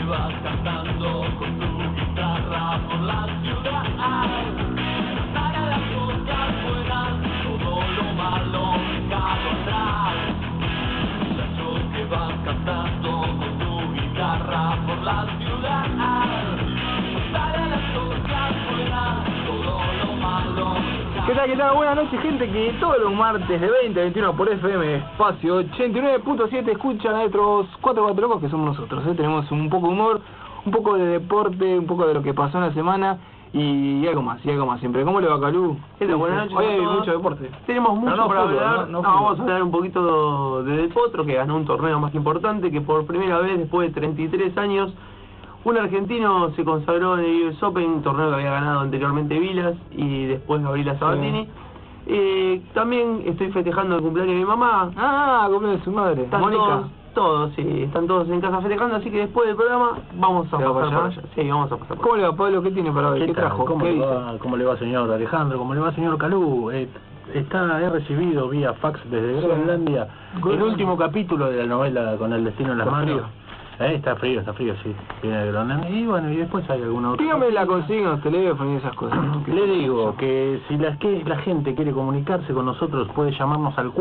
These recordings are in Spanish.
vas cantando con tu guitarra por la ciudad. Para las cosas buenas, todo lo malo dejado atrás. Muchacho que vas cantando con tu guitarra por la ciudad. Para las cosas buenas, todo lo malo. ¿Qué tal, qué tal? Buenas noches, gente que todos los martes de 20 a 21 por FM Espacio 89.7 escuchan a estos 4 locos que somos nosotros, ¿eh? Tenemos un poco de humor, un poco de deporte, un poco de lo que pasó en la semana y algo más siempre. ¿Cómo le va, Calú? Buenas noches. Hoy hay mucho deporte. Tenemos mucho para hablar. No, vamos a hablar un poquito de Del Potro, que ganó un torneo más importante, que por primera vez después de 33 años un argentino se consagró en el US Open, un torneo que había ganado anteriormente Vilas y después Gabriela Sabatini. Sí. También estoy festejando el cumpleaños de mi mamá. Cumpleaños de su madre. Están Mónica. Todos, sí, están todos en casa festejando, así que después del programa vamos a pasar por allá. Sí, vamos a pasar por ¿Cómo le va, Pablo? ¿Qué tiene para hoy? ¿Qué trajo? ¿Cómo le va, señor Alejandro? ¿Cómo le va, señor Calú? He recibido vía fax desde Groenlandia el último capítulo de la novela Con el destino en las manos. Está frío, sí. Viene de Groenlandia. Y bueno, y después hay alguna otra. Dígame la consigna, los teléfonos y esas cosas. Le digo que si la gente quiere comunicarse con nosotros puede llamarnos al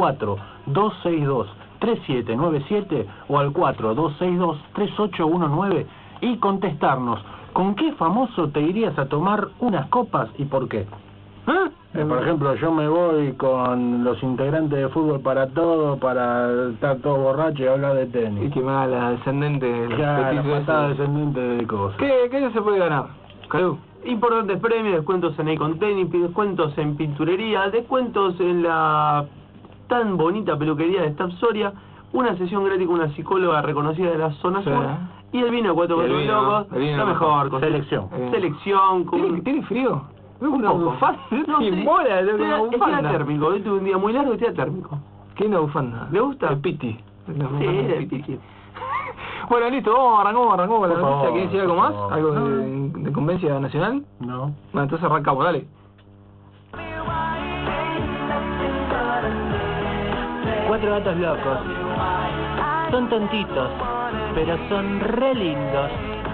4-262-3797 o al 4-262-3819 y contestarnos ¿con qué famoso te irías a tomar unas copas y por qué? Por ejemplo, yo me voy con los integrantes de Fútbol para Todo para estar todos borrachos y hablar de tenis. Y que me haga la descendente. La patada descendente de cosas. ¿Qué se puede ganar, Calú? Importantes premios, descuentos en Icon Tenis, descuentos en pinturería, descuentos en la tan bonita peluquería de Staff Soria, una sesión gratis con una psicóloga reconocida de la zona sur, y el vino 4 locos, lo mejor. Selección. Selección. ¿Tiene frío? Un poco. No, es térmico, hoy tuve un día muy largo y día térmico. ¿Qué es una bufanda? ¿Le gusta? El piti. Sí, el piti. Bueno, listo, arrancamos con la noticia. ¿Querés decir algo más? ¿Algo de Convencia Nacional? No. Bueno, entonces arrancamos, dale. 4 gatos locos. Son tontitos, pero son re lindos.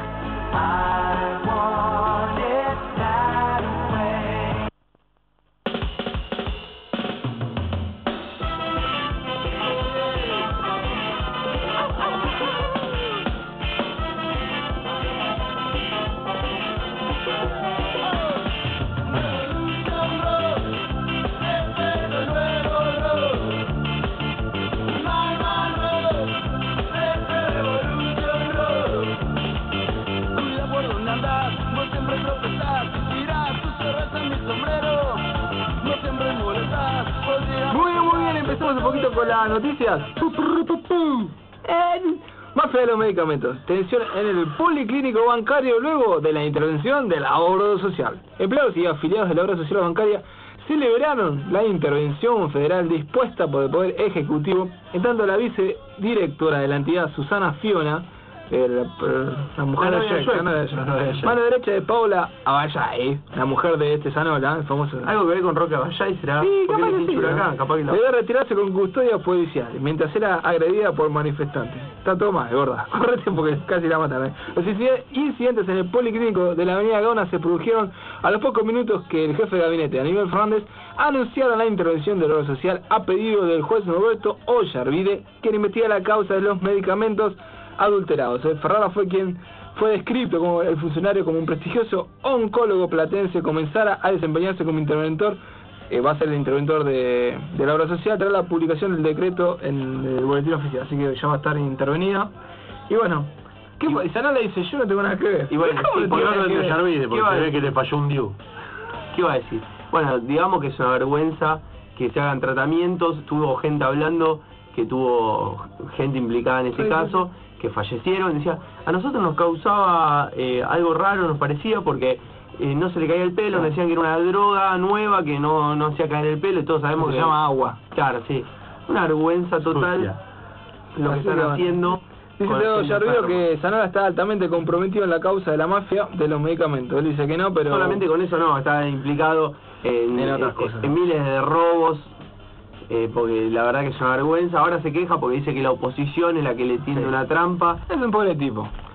Muy bien, empezamos un poquito con las noticias. Mafia de los medicamentos. Tensión en el policlínico bancario luego de la intervención de la obra social. Empleados y afiliados de la obra social bancaria celebraron la intervención federal dispuesta por el Poder Ejecutivo, en tanto la vicedirectora de la entidad, Susana Fiona, la mujer mano derecha de Paula Aballay, la mujer de Sanola, el famoso. Algo que ver con Roque Aballay será. Sí, capaz que sí, capaz que debe retirarse con custodia policial mientras era agredida por manifestantes. Está todo mal, de verdad. Correte porque casi la matan. Los incidentes en el policlínico de la avenida Gaona se produjeron a los pocos minutos que el jefe de gabinete, Aníbal Fernández, anunciaron la intervención del orden social a pedido del juez Norberto Ollarvide, quien investiga la causa de los medicamentos adulterados. Ferrara fue quien fue descrito como el funcionario como un prestigioso oncólogo platense. Comenzara a desempeñarse como interventor, va a ser el interventor de la obra social tras la publicación del decreto en el boletín oficial, así que ya va a estar intervenida. Y bueno, ¿qué fue? Sanola dice, yo no tengo nada que ver. Y bueno, sí, por lo de Ollarvide, porque se ve que le falló un diu. ¿Qué iba a decir? Bueno, digamos que es una vergüenza que se hagan tratamientos. Tuvo gente hablando que tuvo gente implicada en ese caso, que fallecieron. Decía, a nosotros nos causaba algo raro, nos parecía, porque no se le caía el pelo, nos decían que era una droga nueva que no hacía caer el pelo, y todos sabemos que se llama agua. Claro, sí. Una vergüenza total lo que están haciendo. Dice Teo Ollarvide que Sanola está altamente comprometido en la causa de la mafia de los medicamentos. Él dice que no, pero... Solamente con eso no, está implicado en otras cosas, en miles de robos, porque la verdad que es una vergüenza. Ahora se queja porque dice que la oposición es la que le tiende una trampa. Es un pobre tipo.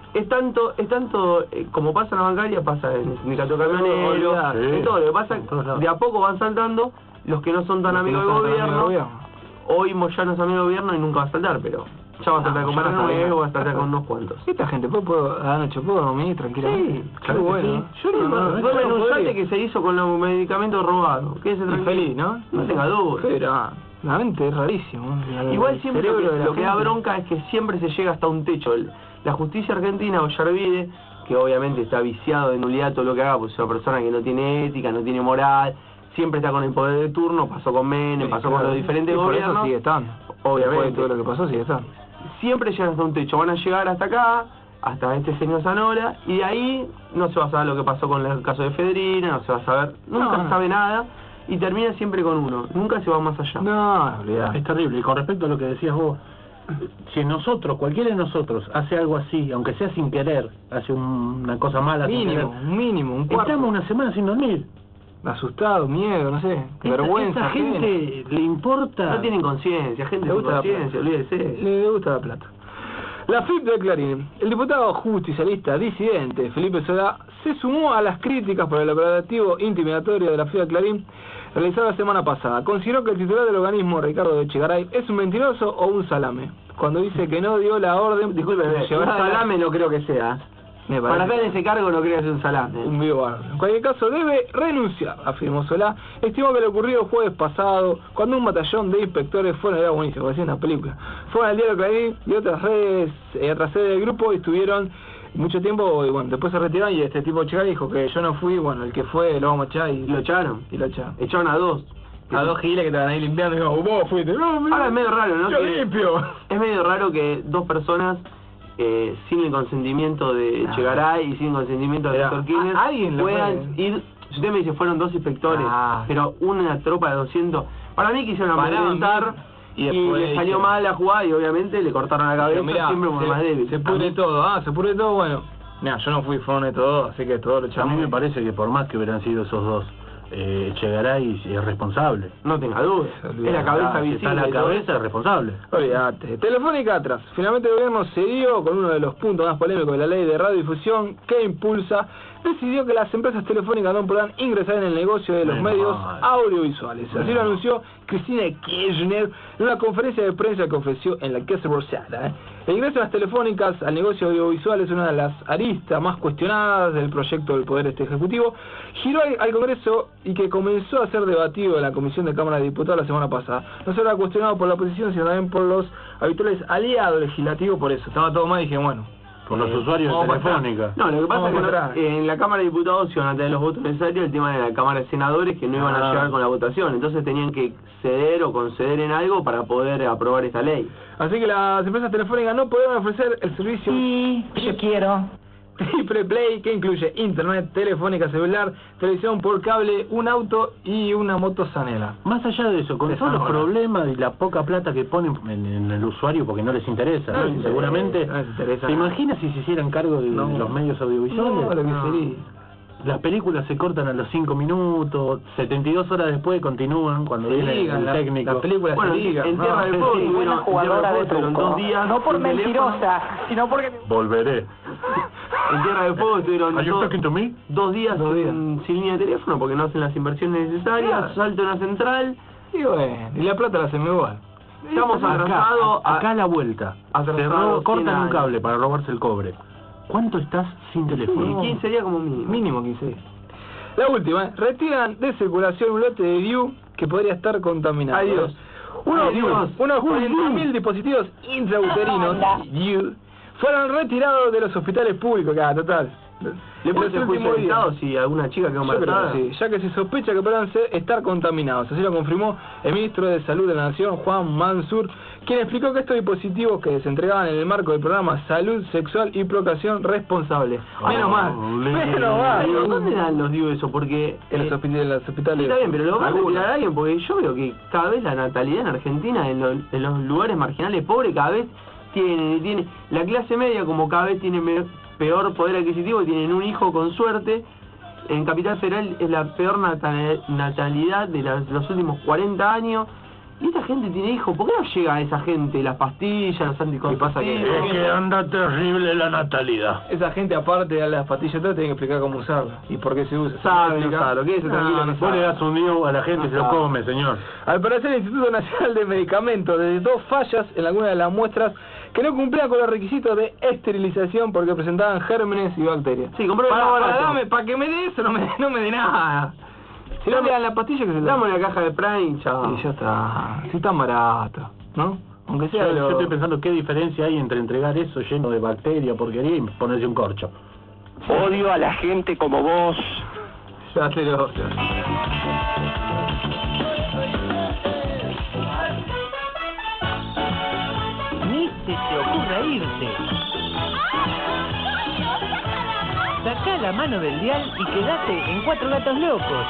es tanto como pasa en la bancaria, pasa en el sindicato camionero, en todo lo que pasa, de a poco van saltando los que no son tan amigos del gobierno. Hoy Moyano es amigo del gobierno y nunca va a saltar, pero ya va a saltar con Mariano Nuevo, va a saltar con unos cuantos. Esta gente, ¿puedo dormir tranquilamente? Sí, claro, bueno. Sí. Yo duerme en un yate que se hizo con los medicamentos robados. Quédese tranquilo. Feliz, ¿no? No tenga duda. Pero la mente es rarísimo. Igual siempre lo que da bronca es que siempre se llega hasta un techo. La justicia argentina, Ollarvide, que obviamente está viciado de nulidad todo lo que haga, pues es una persona que no tiene ética, no tiene moral, siempre está con el poder de turno, pasó con Menem, pasó con los diferentes gobiernos. Por eso sigue estando. Obviamente. Después de todo lo que pasó, sigue estando. Siempre llegan hasta un techo, van a llegar hasta acá, hasta este señor Zanora, y de ahí no se va a saber lo que pasó con el caso de Fedrina, no se va a saber, nunca se sabe nada, y termina siempre con uno, nunca se va más allá. No, es terrible. Y con respecto a lo que decías vos, si nosotros, cualquiera de nosotros, hace algo así, aunque sea sin querer, hace una cosa mala, mínimo, un cuarto. Estamos una semana sin dormir. Asustado, miedo, no sé, vergüenza. Esta gente le importa. No tienen conciencia, gente le gusta sin conciencia, olvídese. Le gusta la plata. La FIP de Clarín. El diputado justicialista disidente Felipe Solá se sumó a las críticas por el operativo intimidatorio de la FIP de Clarín realizado la semana pasada. Consideró que el titular del organismo, Ricardo Echegaray, es un mentiroso o un salame. Cuando dice que no dio la orden... Disculpe, un salame no creo que sea. Para estar en ese cargo no creo que sea un salame. Un vivo bárbaro. En cualquier caso, debe renunciar, afirmó Solá. Estimó que lo ocurrido jueves pasado, cuando un batallón de inspectores fueron, era buenísimo, parecía una película, fueron al diario Clarín y otras redes, otras sedes del grupo, y estuvieron mucho tiempo, y bueno, después se retiraron, y este tipo Echegaray dijo que yo no fui, bueno, el que fue lo vamos a echar, y lo echaron. Echaron a dos giles que estaban ahí limpiando, y digo, vos fuiste. No, ahora es medio raro, ¿no? Yo limpio. Es medio raro que dos personas... sin el consentimiento de Echegaray y sin el consentimiento de Dr. Kirchner puedan ir. Si usted me dice fueron dos inspectores, pero una tropa de 200, para mí quisieron amedrentar y le salió mal la jugada y obviamente le cortaron la cabeza, mirá, siempre por más débil. Se pudre todo, bueno. Mira, yo no fui, fueron de todos, así que todo lo echamos. A mí me parece que por más que hubieran sido esos dos, Echegaray es responsable. No tenga duda. Es la cabeza visible. Está la cabeza responsable. Olvídate. Telefónica atrás. Finalmente el gobierno se dio con uno de los puntos más polémicos de la ley de radiodifusión que impulsa. Decidió que las empresas telefónicas no podrán ingresar en el negocio de los medios audiovisuales. Así lo anunció Cristina Kirchner en una conferencia de prensa que ofreció en la Casa Rosada. El ingreso de las telefónicas al negocio audiovisual es una de las aristas más cuestionadas del proyecto del Poder Ejecutivo. Giró al Congreso y que comenzó a ser debatido en la Comisión de Cámara de Diputados la semana pasada. No solo era cuestionado por la oposición, sino también por los habituales aliados legislativos. Por eso estaba todo mal y dije, bueno, con los usuarios de Telefónica. No, lo que pasa es que en la Cámara de Diputados iban a tener los votos necesarios, el tema de la Cámara de Senadores que no iban a llegar con la votación, entonces tenían que ceder o conceder en algo para poder aprobar esta ley. Así que las empresas telefónicas no podrán ofrecer el servicio yo quiero Triple Play, que incluye internet, telefónica celular, televisión por cable, un auto y una moto Zanela. Más allá de eso, con todos los problemas y la poca plata que ponen en el usuario porque no les interesa, seguramente ¿se imagina si se hicieran cargo de los medios audiovisuales? No, lo que sería. Las películas se cortan a los 5 minutos, 72 horas después continúan cuando viene el técnico. Las películas se ligan. En Tierra del Fuego estuvieron 2 días. No por mentirosa, sino porque... Volveré. En Tierra del Fuego estuvieron 2 días sin línea de teléfono porque no hacen las inversiones necesarias, salto en la central. Y bueno, y la plata la hacen igual. Estamos atrasados. Acá a la vuelta. Cortan un cable para robarse el cobre. ¿Cuánto estás sin teléfono? 15 días como mínimo. Mínimo 15 días. La última, retiran de circulación un lote de View que podría estar contaminado. Adiós. Unos 40.000 dispositivos intrauterinos View fueron retirados de los hospitales públicos. Total. ¿Le puede ser juicio si alguna chica quedó embarazada? Sí, ya que se sospecha que podrán estar contaminados. Así lo confirmó el ministro de Salud de la Nación, Juan Mansur, quien explicó que estos dispositivos que se entregaban en el marco del programa Salud Sexual y Procreación Responsable. Menos mal. Pero ¿dónde dan los digo eso? Porque en los hospitales. Sí, está bien, pero lo va a retirar a alguien porque yo veo que cada vez la natalidad en Argentina, en los lugares marginales pobres, cada vez tiene la clase media como cada vez tiene peor poder adquisitivo, tienen un hijo con suerte. En Capital Federal es la peor natalidad de los últimos 40 años Y esta gente tiene hijos, ¿por qué no llega a esa gente las pastillas, los anticonceptivos? Es que anda terrible la natalidad. Esa gente, aparte de las pastillas, tiene que explicar cómo usarla y por qué se usa. Sabe, no sabe, lo que es tranquilo, no Vos sabe. le das un dio a la gente y se lo come, señor. Al parecer, el Instituto Nacional de Medicamentos detectó fallas en algunas de las muestras que no cumplían con los requisitos de esterilización porque presentaban gérmenes y bacterias. Sí, compró el más barato. Para que me dé eso, no me dé nada. Si no me dan la pastilla, que se la Dame la caja de Prime, chaval. Y ya está. Si está barato, ¿no? Aunque sea Yo estoy pensando qué diferencia hay entre entregar eso lleno de bacterias, porquería y ponerse un corcho. Odio a la gente como vos. Ya te lo... Ni se te ocurra irte. Sacá la mano del dial y quedate en Cuatro Gatos Locos.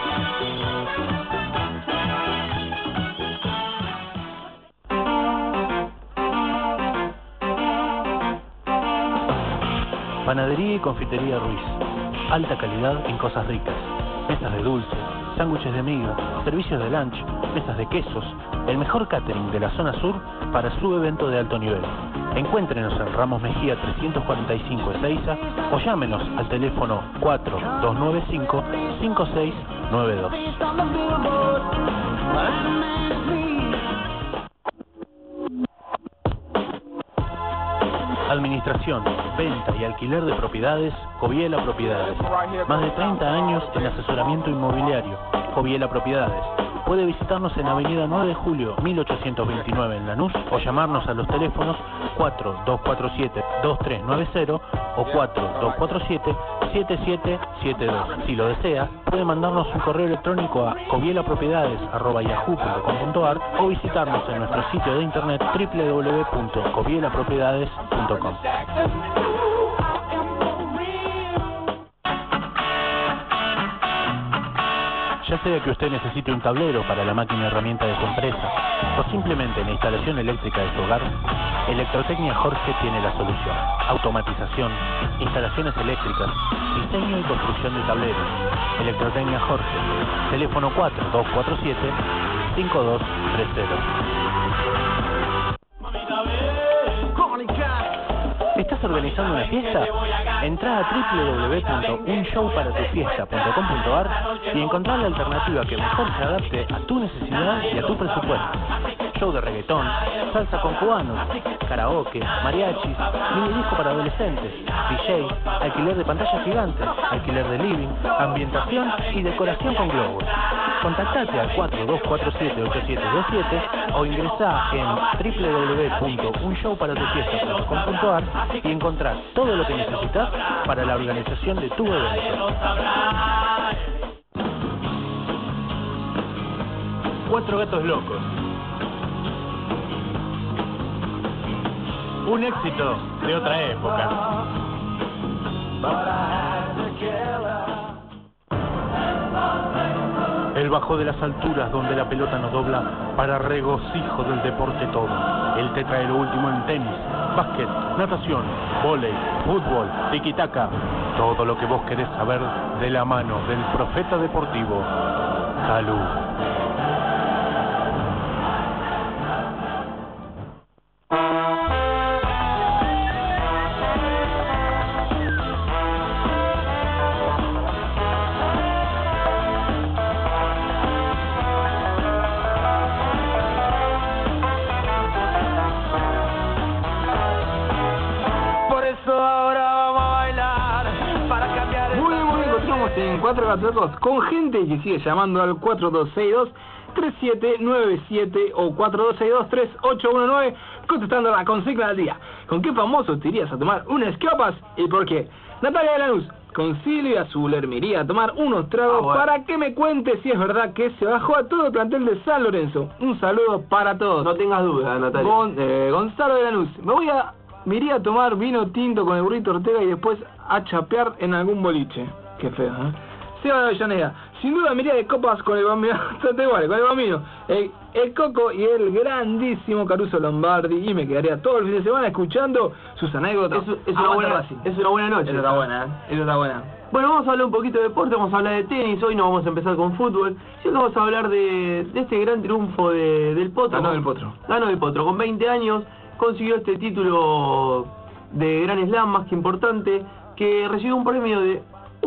Panadería y confitería Ruiz. Alta calidad en cosas ricas. Mesas de dulce, sándwiches de miga, servicios de lunch, mesas de quesos. El mejor catering de la zona sur para su evento de alto nivel. Encuéntrenos en Ramos Mejía 345 Ezeiza o llámenos al teléfono 4295-5692. Administración, venta y alquiler de propiedades, Coviela Propiedades. Más de 30 años en asesoramiento inmobiliario, Coviela Propiedades. Puede visitarnos en Avenida 9 de Julio, 1829 en Lanús o llamarnos a los teléfonos 4247-2390 o 4247-7772. Si lo desea, puede mandarnos un correo electrónico a covielapropiedades@yahoo.com.ar o visitarnos en nuestro sitio de internet www.covielapropiedades.com. Ya sea que usted necesite un tablero para la máquina herramienta de su empresa o simplemente la instalación eléctrica de su hogar, Electrotecnia Jorge tiene la solución. Automatización, instalaciones eléctricas, diseño y construcción de tableros. Electrotecnia Jorge, teléfono 4247-5230. ¿Estás organizando una fiesta? Entrá a www.unshowparatufiesta.com.ar y encontrá la alternativa que mejor se adapte a tu necesidad y a tu presupuesto. Show de reggaetón, salsa con cubanos, karaoke, mariachis, mini disco para adolescentes, DJ, alquiler de pantalla gigante, alquiler de living, ambientación y decoración con globos. Contactate al 4247-8727 o ingresá en www.unshowparatufiesta.com.ar y encontrás todo lo que necesitas para la organización de tu evento. Cuatro Gatos Locos. Un éxito de otra época. El bajo de las alturas donde la pelota nos dobla para regocijo del deporte todo. Él te trae lo último en tenis, básquet, natación, vóley, fútbol, tiki-taka. Todo lo que vos querés saber de la mano del profeta deportivo, Calú. En Cuatro Gatos Locos con gente que sigue llamando al 4262-3797 o 4262-3819 contestando la consigna del día. ¿Con qué famoso te irías a tomar unas copas y por qué? Natalia de Lanús, con Silvia Zuller me iría a tomar unos tragos para que me cuente si es verdad que se bajó a todo el plantel de San Lorenzo. Un saludo para todos. No tengas dudas, Natalia. Gonzalo de Lanús, me iría a tomar vino tinto con el burrito Ortega y después a chapear en algún boliche. Qué feo, ¿eh? Seba de Avellaneda, sin duda me iría de copas con el Bambino, bastante igual, con el Bambino, el Coco y el grandísimo Caruso Lombardi, y me quedaría todo el fin de semana escuchando sus anécdotas. Es una buena noche. Eso está buena, ¿eh? Eso está buena. Bueno, vamos a hablar un poquito de deporte, vamos a hablar de tenis, hoy no vamos a empezar con fútbol, sino que vamos a hablar de este gran triunfo del Potro. Ganó del Potro. Ganó del Potro, con 20 años consiguió este título de Gran Slam más que importante, que recibió un premio de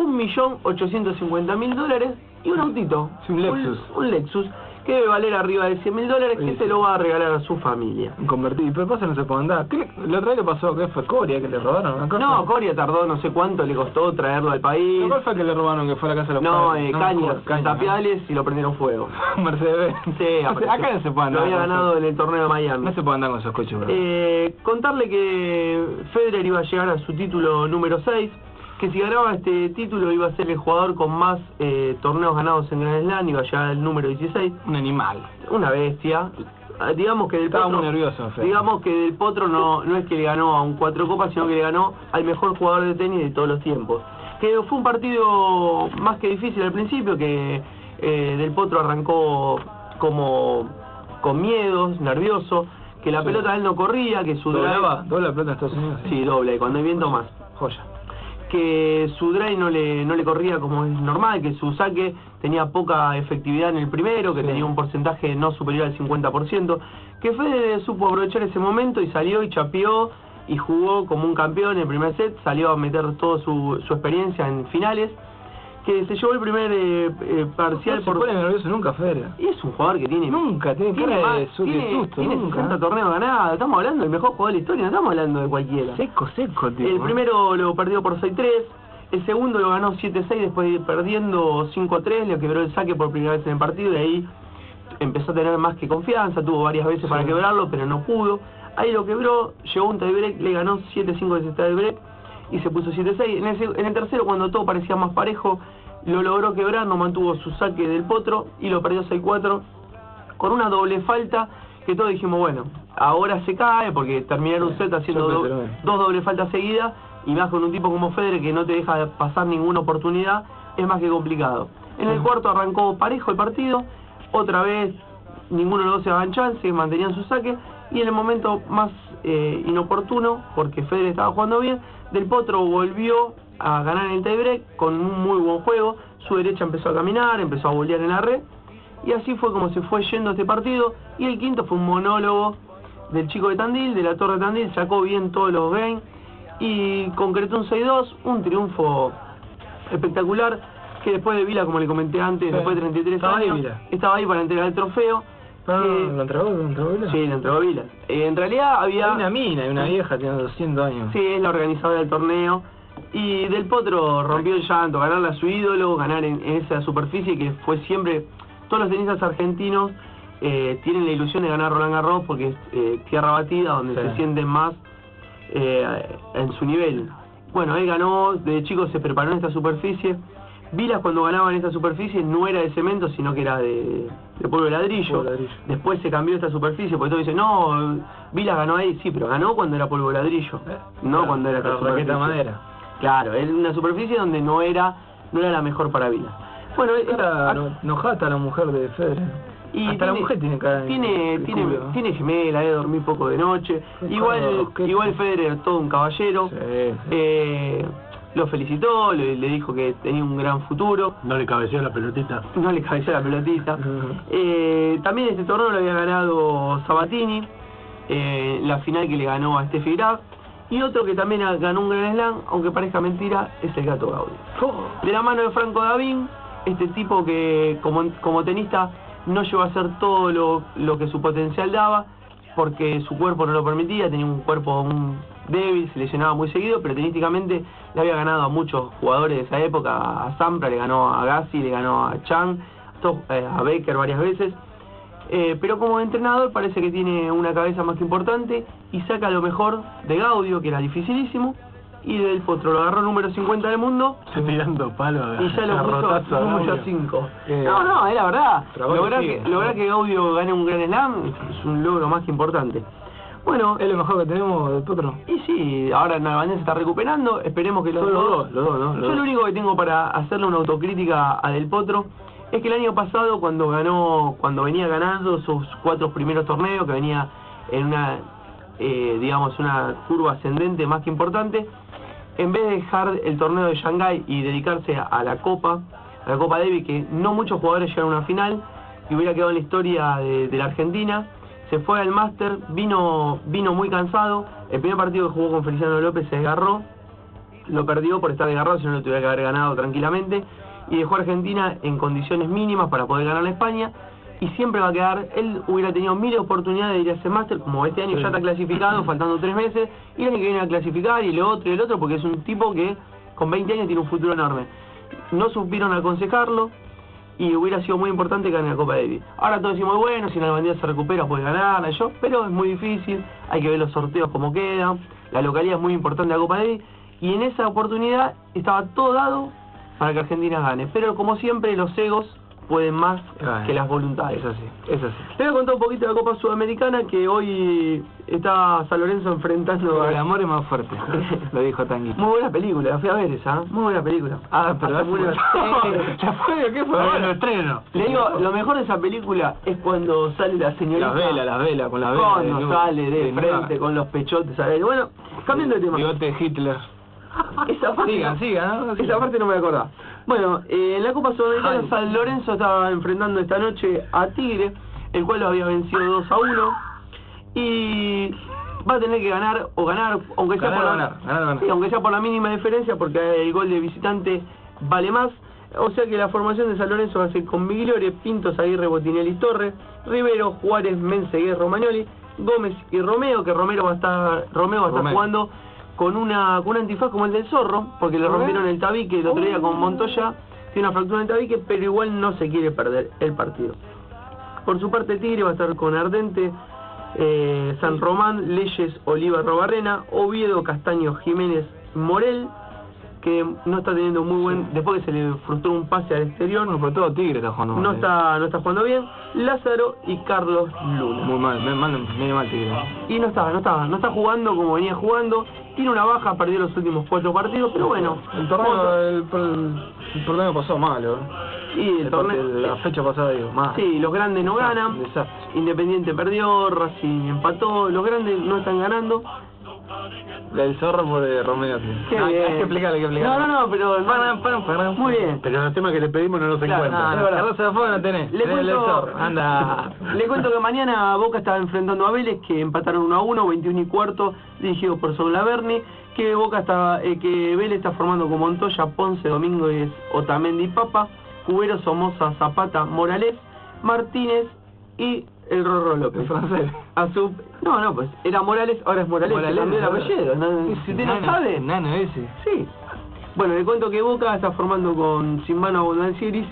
$1.850.000 y un autito. Sí, un Lexus. Un Lexus, que debe valer arriba de $100.000, que se lo va a regalar a su familia. Convertido, pero pasa no se puede andar. La otra vez le pasó, ¿qué fue? Coria, que le robaron una cosa. No, Coria tardó no sé cuánto le costó traerlo al país. ¿Cuál fue que le robaron, que fue a la casa de los No, padres? Cañas, Tapiales, y lo prendieron fuego. Mercedes. Sí, acá no se puede andar. Lo había ganado en el torneo de Miami. No se puede andar con esos coches, bro. Contarle que Federer iba a llegar a su título número 6, que si ganaba este título iba a ser el jugador con más torneos ganados en Grand Slam, iba a llegar al número 16. Un animal. Una bestia. Digamos que del Estaba Potro, muy nervioso, Federer. digamos que del Potro no es que le ganó a un 4 copas, sino que le ganó al mejor jugador de tenis de todos los tiempos. Que fue un partido más que difícil al principio, que del Potro arrancó como con miedos, nervioso, que la pelota él no corría, que su ¿Dobla la pelota en Estados Unidos? Sí, dobla, y cuando hay viento más. Joya. Que su drive no le corría como es normal, que su saque tenía poca efectividad en el primero, que Sí. tenía un porcentaje no superior al 50%, que Federer supo aprovechar ese momento y salió y chapeó y jugó como un campeón en el primer set, salió a meter toda su experiencia en finales, que se llevó el primer parcial No se pone nervioso nunca, Federer. Y es un jugador que tiene... Nunca, tiene cara de susto, tiene nunca. 60 torneos ganados, estamos hablando del mejor jugador de la historia, no estamos hablando de cualquiera. Seco, tío. El primero lo perdió por 6-3, el segundo lo ganó 7-6 después de ir perdiendo 5-3, le quebró el saque por primera vez en el partido y ahí empezó a tener más que confianza, tuvo varias veces para quebrarlo, pero no pudo. Ahí lo quebró, llegó un tiebreak, le ganó 7-5 ese tiebreak y se puso 7-6. En el tercero, cuando todo parecía más parejo, lo logró quebrar, no mantuvo su saque del Potro y lo perdió 6-4 con una doble falta que todos dijimos, bueno, ahora se cae porque terminar un set haciendo dos dobles faltas seguidas y más con un tipo como Federer que no te deja pasar ninguna oportunidad, es más que complicado. En el cuarto arrancó parejo el partido, otra vez ninguno de los dos se daban chance, mantenían su saque y en el momento más inoportuno, porque Federer estaba jugando bien, del Potro volvió a ganar en el tiebreak con un muy buen juego, su derecha empezó a caminar, empezó a bolear en la red y así fue como se fue yendo este partido. Y el quinto fue un monólogo del chico de Tandil, de la Torre de Tandil, sacó bien todos los games y concretó un 6-2, un triunfo espectacular, que después de Vila, como le comenté antes, Sí. después de 33 Estaba ahí años, Vila. estaba ahí para entregar el trofeo. ¿Lo entregó Vila? Sí, lo entregó Vila. En realidad había... Hay una mina, hay una vieja, tiene 200 años. Sí, es la organizadora del torneo. Y Del Potro rompió el llanto, ganarle a su ídolo, ganar en esa superficie que fue siempre... Todos los tenistas argentinos tienen la ilusión de ganar Roland Garros porque es tierra batida, donde se sienten más en su nivel. Bueno, él ganó, de chico se preparó en esta superficie. Vilas cuando ganaba en esta superficie no era de cemento, sino que era de polvo de ladrillo. Después se cambió esta superficie, porque todos dicen, no, Vilas ganó ahí, sí, pero ganó cuando era polvo de ladrillo, no cuando era esta superficie. Madera. Claro, es una superficie donde no era la mejor para Vilas. Bueno, enojada la mujer de Federer. Y hasta la mujer tiene cara de tiene gemela, debe dormir poco de noche. Igual Federer, todo un caballero. Sí. Lo felicitó, le dijo que tenía un gran futuro. No le cabeció la pelotita. No le cabeció la pelotita. También este torneo lo había ganado Sabatini, la final que le ganó a Steffi Graf. Y otro que también ganó un Grand Slam, aunque parezca mentira, es el Gato Gaudio. De la mano de Franco Davín, este tipo que como tenista no llegó a hacer todo lo que su potencial daba, porque su cuerpo no lo permitía, tenía un cuerpo débil, se lesionaba muy seguido, pero tenísticamente le había ganado a muchos jugadores de esa época, a Sampras, le ganó a Gassi, le ganó a Chang, a Becker varias veces, pero como entrenador parece que tiene una cabeza más que importante y saca lo mejor de Gaudio, que era dificilísimo, y Del Potro lo agarró número 50 del mundo tirando palos y ya lo puso número 5. No, es la verdad. Lograr que Gaudio gane un Grand Slam es un logro más que importante. Bueno, es lo mejor que tenemos Del Potro. Y sí, ahora Nalbandián se está recuperando, esperemos que los dos, ¿no? Yo lo único que tengo para hacerle una autocrítica a Del Potro es que el año pasado cuando venía ganando sus 4 primeros torneos, que venía en una curva ascendente más que importante, en vez de dejar el torneo de Shanghái y dedicarse a la Copa Davis, que no muchos jugadores llegaron a una final y hubiera quedado en la historia de la Argentina, se fue al Master, vino muy cansado. El primer partido que jugó con Feliciano López se desgarró, lo perdió por estar desgarrado, si no lo tuviera que haber ganado tranquilamente, y dejó a Argentina en condiciones mínimas para poder ganar a España, y siempre va a quedar. Él hubiera tenido miles de oportunidades de ir a ese Master, como este año ya está clasificado, faltando 3 meses, y el año que viene a clasificar, y lo otro y el otro, porque es un tipo que con 20 años tiene un futuro enorme. No supieron aconsejarlo, y hubiera sido muy importante ganar la Copa Davis. Ahora todos decimos, bueno, si Nalbandián se recupera puede ganarla, pero es muy difícil, hay que ver los sorteos como quedan, la localidad es muy importante de la Copa Davis, y en esa oportunidad estaba todo dado para que Argentina gane, pero como siempre los egos pueden más que las voluntades. Es así, es así. Te voy a contar un poquito de la Copa Sudamericana, que hoy está San Lorenzo enfrentando El amor es más fuerte, lo dijo Tanguy. Muy buena película, la fui a ver esa, muy buena película. Pero muy buena. ¿qué fue? Lo estreno. Le digo, lo mejor de esa película es cuando sale la señorita. Las velas, con las velas. Cuando sale de frente con los pechotes a ver. Bueno, cambiando de tema. Bigote de Hitler. Esa parte, Sigan, ¿no? esa parte no me acordaba. Bueno, en la Copa Sudamericana San Lorenzo estaba enfrentando esta noche a Tigre, el cual lo había vencido 2-1, y va a tener que ganar, aunque sea ganar. Sí, aunque sea por la mínima diferencia, porque el gol de visitante vale más. O sea que la formación de San Lorenzo va a ser con Migliore, Pintos, Aguirre, Botinelli, Torres, Rivero, Juárez, Menseguer, Romagnoli, Gómez y Romeo, que Romeo va a estar jugando con una antifaz como el del Zorro, porque le rompieron el tabique el otro día con Montoya, tiene una fractura en el tabique, pero igual no se quiere perder el partido. Por su parte Tigre va a estar con Ardente, San Román, Leyes, Oliva, Robarrena, Oviedo, Castaño, Jiménez, Morel, que no está teniendo muy buen, después que se le frustró un pase al exterior, No, pero todo Tigre está jugando mal. no está jugando bien, Lázaro y Carlos Luna. Muy mal, medio mal Tigre. Y no está jugando como venía jugando, tiene una baja, perdió los últimos 4 partidos, pero bueno, El torneo pasó mal, y el torneo, la fecha pasada digo, mal. sí, los grandes no ganan, Desastre. Independiente perdió, Racing empató, los grandes no están ganando. El Zorro por Romeo. Qué No, bien. hay que explicarle, No, pero muy bien. Pero los temas que le pedimos no los Claro, encuentra. No, Carlos de Fuego no tenés. Le Tenés el del cuento, Zorro. Anda. Le cuento que mañana Boca estaba enfrentando a Vélez, que empataron 1-1, 21:15, dirigido por Soulaberni, que que Vélez está formando con Montoya, Ponce, Domínguez, Otamendi, Papa, Cubero, Somoza, Zapata, Morales, Martínez y el Rorro López. El francés. No, pues era Morales, ahora es Morales, cambió el apellido. Si usted no sabe. Nano ese. Sí. Bueno, le cuento que Boca está formando con Silvano Abondancieri,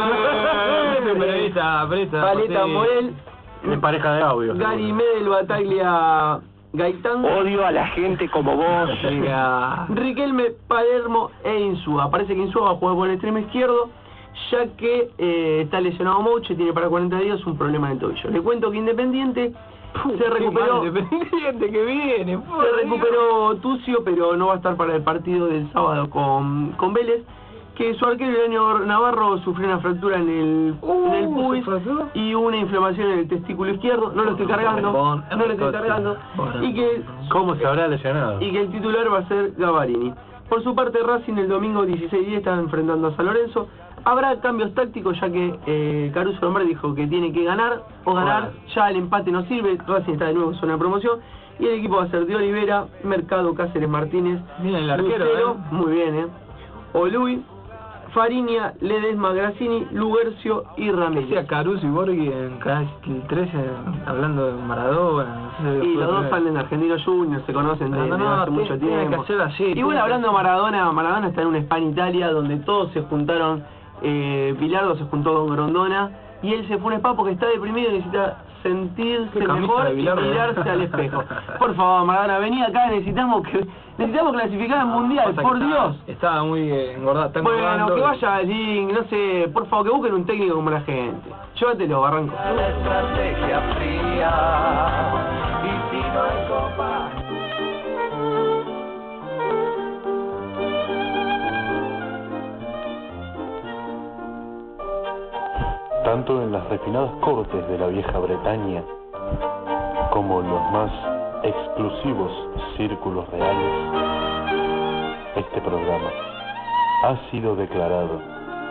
Periodista, Paleta, Morel, En pareja de audio. Gary Medel, Bataglia, Gaitán, Odio a la gente como vos. Riquelme, Palermo e Insúa. Parece que Insúa va a jugar por el extremo izquierdo, ya que está lesionado Mouche, tiene para 40 días un problema en el tobillo. Le cuento que Independiente se recuperó. Independiente que viene. Se recuperó Tucio, pero no va a estar para el partido del sábado con Vélez. Que su arquero Elenio Navarro sufrió una fractura en el pubis y una inflamación en el testículo izquierdo. No lo estoy cargando. Y que ¿Cómo se habrá lesionado? y que el titular va a ser Gavarini. Por su parte, Racing el domingo 16-10 está enfrentando a San Lorenzo. Habrá cambios tácticos, ya que Caruso Lombardi dijo que tiene que ganar o ganar. Ya el empate no sirve. Racing está de nuevo en zona de promoción. Y el equipo va a ser de Olivera, Mercado, Cáceres, Martínez, Mira el arquero, Lucero, muy bien, Olui, Fariña, Ledesma, Grassini, Lugercio y Ramírez. Decía Caruso y Borghi en Canal 13 hablando de Maradona. No sé, Y los dos salen de Argentinos Juniors, se conocen de hace mucho tiene tiempo. que hacer así. Y bueno, hablando de Maradona está en un spa en Italia donde todos se juntaron. Bilardo se juntó con Grondona y él se fue a un spa porque está deprimido y necesita sentirse Qué camisa mejor de y Bilardo, mirarse al espejo. Por favor, Maradona, vení acá, necesitamos clasificar al Mundial, por Dios. Estaba muy engordado, está Bueno, engordando. que vaya al link, no sé, por favor, que busquen un técnico como la gente. Llévatelo, Barranco. La estrategia fría y si no hay copa. Tanto en las refinadas cortes de la vieja Bretaña como en los más exclusivos círculos reales, este programa ha sido declarado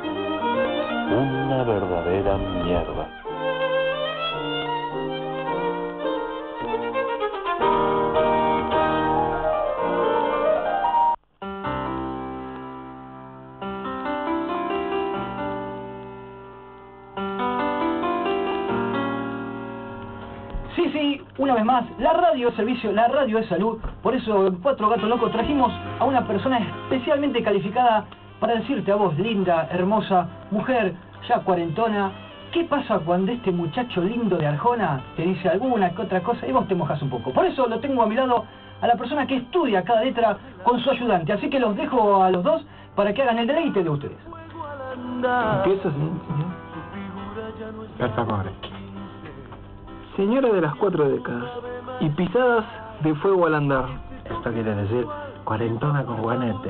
una verdadera mierda. Sí, una vez más, la radio es servicio, la radio es salud. Por eso en Cuatro Gatos Locos trajimos a una persona especialmente calificada para decirte a vos, linda, hermosa, mujer, ya cuarentona, ¿qué pasa cuando este muchacho lindo de Arjona te dice alguna que otra cosa y vos te mojas un poco? Por eso lo tengo a mi lado a la persona que estudia cada letra con su ayudante. Así que los dejo a los dos para que hagan el deleite de ustedes. ¿Empieza, señor? Per favore. Señora de las 4 décadas y pisadas de fuego al andar. Esto quiere decir cuarentona con guanete.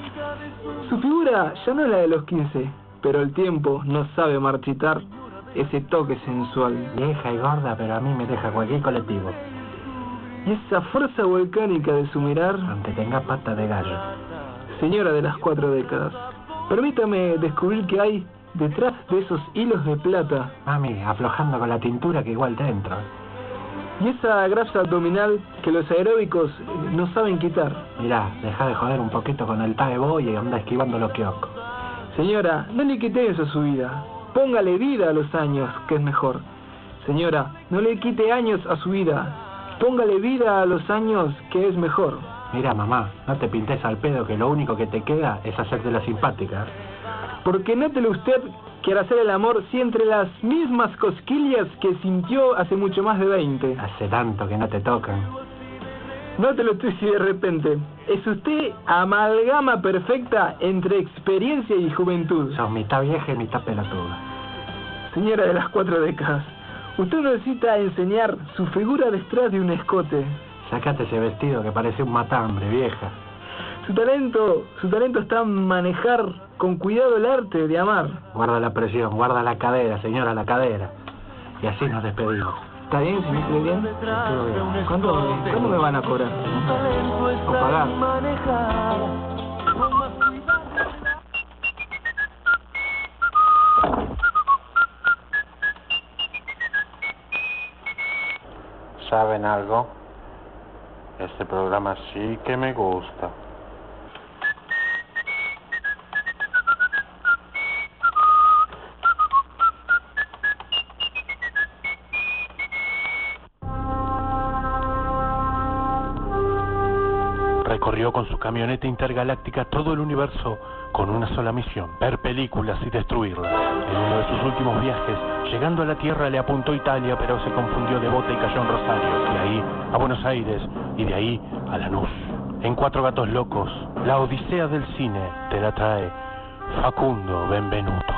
Su figura ya no es la de los 15, pero el tiempo no sabe marchitar ese toque sensual. Vieja y gorda, pero a mí me deja cualquier colectivo. Y esa fuerza volcánica de su mirar, aunque tenga pata de gallo. Señora de las 4 décadas, permítame descubrir que hay detrás de esos hilos de plata. Mami, aflojando con la tintura que igual te entra. Y esa grasa abdominal que los aeróbicos no saben quitar. Mirá, deja de joder un poquito con el tae boy y anda esquivando los kioscos. Señora, no le quite eso a su vida. Póngale vida a los años, que es mejor. Señora, no le quite años a su vida. Póngale vida a los años, que es mejor. Mira, mamá, no te pintes al pedo, que lo único que te queda es hacerte la simpática. Porque nótele usted que al hacer el amor siente las mismas cosquillas que sintió hace mucho más de 20. Hace tanto que no te tocan. Nótelo usted si de repente. Es usted amalgama perfecta entre experiencia y juventud. Sos mitad vieja y mitad pelotuda. Señora de las 4 décadas, usted necesita enseñar su figura detrás de un escote. Sacate ese vestido que parece un matambre, vieja. Su talento está en manejar con cuidado el arte de amar. Guarda la presión, guarda la cadera, señora, la cadera. Y así nos despedimos. ¿Está bien, señor? ¿Está bien? ¿Cuándo me van a cobrar? ¿O pagar? ¿Saben algo? Este programa sí que me gusta. Recorrió con su camioneta intergaláctica todo el universo con una sola misión: ver películas y destruirlas. En uno de sus últimos viajes, llegando a la Tierra, le apuntó Italia, pero se confundió de bota y cayó en Rosario. De ahí a Buenos Aires y de ahí a Lanús. En Cuatro Gatos Locos, la odisea del cine te la trae Facundo Benvenuto.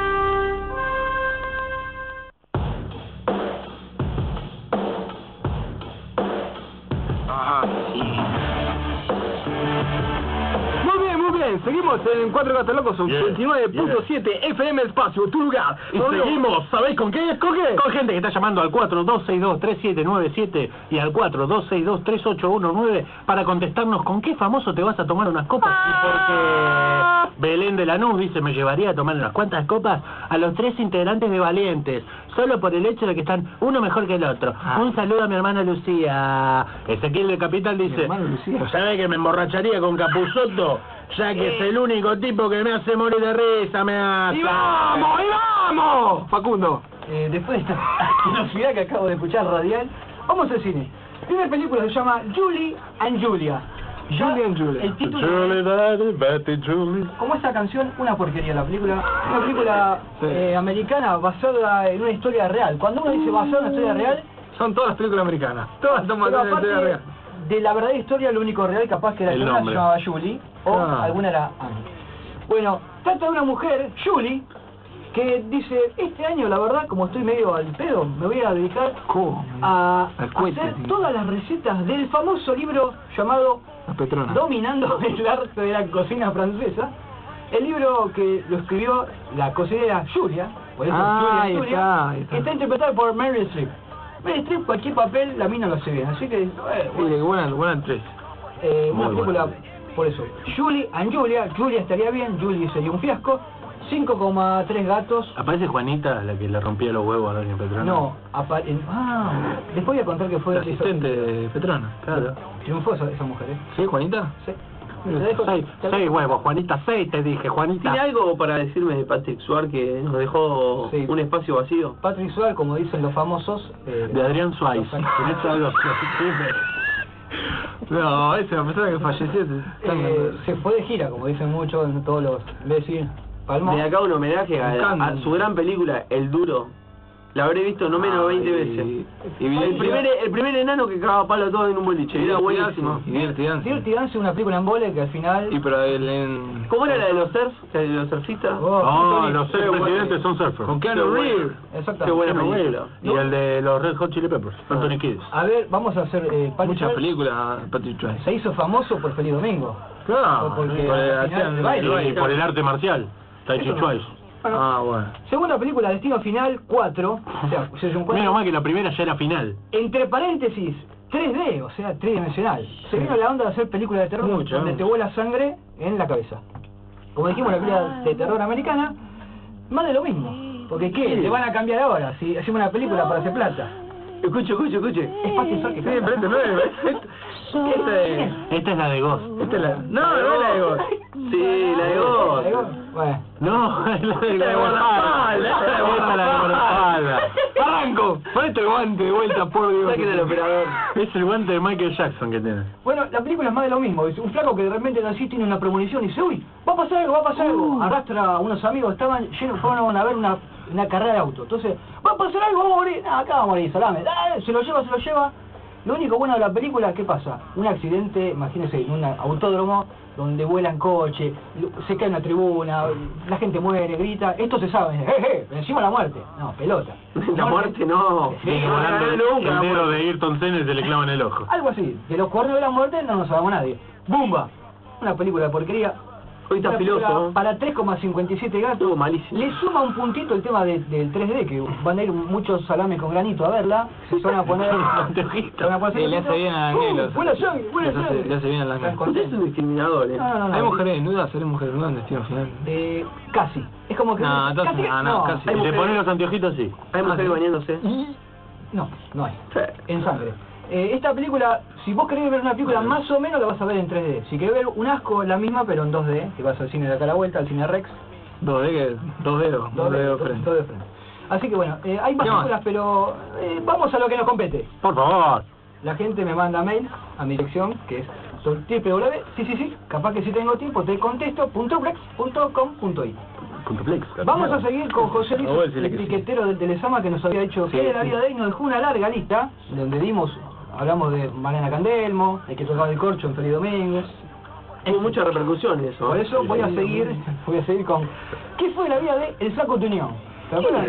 Seguimos en Cuatro Gatos Locos, 89.7 FM Espacio, tu lugar. Y seguimos, ¿sabéis con qué? ¿Con qué? Con gente que está llamando al 4262-3797 y al 4262-3819 para contestarnos con qué famoso te vas a tomar unas copas. Y porque Belén de Lanús dice, me llevaría a tomar unas cuantas copas a los 3 integrantes de Valientes, solo por el hecho de que están uno mejor que el otro. Un saludo a mi hermana Lucía. Ezequiel del Capital dice, ¿sabés que me emborracharía con Capusotto? Ya que es el único tipo que me hace morir de risa, me hace. ¡Y vamos, y vamos! Facundo. Después de esta asquerosidad que acabo de escuchar radial, vamos al cine. Primera película se llama Julie and Julia. Julie and Julia. El título Julie, daddy, Betty, Julie. como esta canción, una porquería la película. Una película americana basada en una historia real. Cuando uno dice basada en una historia real, son todas las películas americanas. Todas son basadas en una historia real. De la verdadera historia, lo único real capaz que la El persona se nombre. llamaba Julie, o alguna era Annie. Bueno, trata de una mujer, Julie, que dice, este año la verdad, como estoy medio al pedo, me voy a dedicar a hacer todas las recetas del famoso libro llamado La Petrona. Dominando el arte de la cocina francesa. El libro que lo escribió la cocinera Julia, por eso Julia, que está interpretado por Meryl Streep. Meryl Streep, cualquier papel, la mina lo hace bien, así que... buena actriz. una película Por eso, Julie and Julia estaría bien, Julie sería un fiasco. 5,3 gatos. ¿Aparece Juanita, la que le rompía los huevos a Doña Petrona? No, después voy a contar que fue La asistente de Petrona. Claro. Triunfó esa mujer, ¿eh? ¿Sí, Juanita? Sí. 6 huevos, Juanita, 6 te dije, Juanita. ¿Tiene algo para decirme de Patrick Suárez que nos dejó Sí. un espacio vacío? Patrick Suárez, como dicen los famosos... De Adrián Suárez. ¿Tenés algo? No, esa persona que falleció. se fue de gira, como dicen muchos en todos los... decir, Palma. De acá un homenaje a su gran película, El Duro. La habré visto no menos de 20 veces. Y El primer enano que cagaba palo a todos en un boliche. Era buenísimo. Y Dirty Dancing. Dirty Dancing es una película en vole que al final... Y pero en... ¿Cómo era la de los surf? ¿La de los surfistas? No, los 6 presidentes son surfers. Con Keanu Reeves. Exactamente. Qué buena película. Y el de los Red Hot Chili Peppers, Anthony Kiedis. A ver, vamos a hacer... Patrick Muchas Suárez películas, Patrick Swayze. se hizo famoso por Feliz Domingo. Claro, Porque por el- al final hacían el baile. Y por el arte marcial, Tai Chi Eso no. Chuan. Bueno. Segunda película, Destino Final 4. O sea, es un 4. Menos mal que la primera ya era final. Entre paréntesis, 3D, o sea, tridimensional. Se vino la onda de hacer películas de terror Mucho. donde te vuela sangre en la cabeza. Como dijimos, la película de terror americana, más de lo mismo. Porque ¿qué? Le van a cambiar ahora, si hacemos una película para hacer plata. Escuche. Es Patrick Suárez que Sí, pero este no es. Esta es la de Ghost. Esta es la... No es la de Ghost. Sí, la de Ghost. Bueno. No, es la de guardaespaldas. Esta es la de guardaespaldas. ¡Arranco! Ponete el guante de vuelta, por Dios. Saquen al operador. Es el guante de Michael Jackson que tiene. Bueno, la película es más de lo mismo. Es un flaco que de repente así tiene una premonición y dice, uy, va a pasar algo. Arrastra a unos amigos, fueron a ver una carrera de auto. Entonces, va a pasar algo, vamos a morir. No, acá vamos a morir, salame. Dale, se lo lleva. Lo único bueno de la película, ¿qué pasa? Un accidente, imagínense, en un autódromo donde vuelan coche, se cae una tribuna, la gente muere, grita. Esto se sabe, encima la muerte. No, pelota. La muerte no. Sí, Y volando el dedo de Ayrton Senna se le clava en el ojo. algo así. De los cuernos de la muerte no nos sabemos nadie. ¡Bumba! Una película de porquería. Hoy está Una filoso. película para 3,57 gatos. Estuvo malísimo. Le suma un puntito el tema del 3D, que van a ir muchos salames con granito a verla. Se van a poner... Anteojitos. Sí, le hace bien a Angelo. Buena sangre, buena Le hace sangre. bien a la Están Usted es contentos. un discriminador, No. Hay mujeres desnudas, ¿seré mujer desnuda en Destino Final? Casi. Es como que... No, entonces, casi. no, casi. Si le pones los anteojitos, sí. Hay mujeres bañándose. No hay. En sangre. Esta película, si vos querés ver una película más o menos, la vas a ver en 3D. Si querés ver un asco, la misma, pero en 2D, que vas al cine de acá a la vuelta, al cine Rex. Dos dedos frente. Todo de frente. Así que bueno, hay más ¿Qué más? películas, pero vamos a lo que nos compete. Por favor. La gente me manda mail a mi dirección, que es sí, capaz que si tengo tiempo te contesto, .plex.com.i. Puntoplex. Vamos a seguir con José Luis, No voy a decirle el que sí. piquetero del Telesama, que nos había dicho que era la vida de él, nos dejó una larga lista, donde hablamos de Mariana Candelmo, el que tocaba el corcho en Feliz Domingo. Tuvo mucha repercusión eso. Por eso voy a seguir con ¿qué fue la vida de El Saco de Unión? ¿Te acuerdas?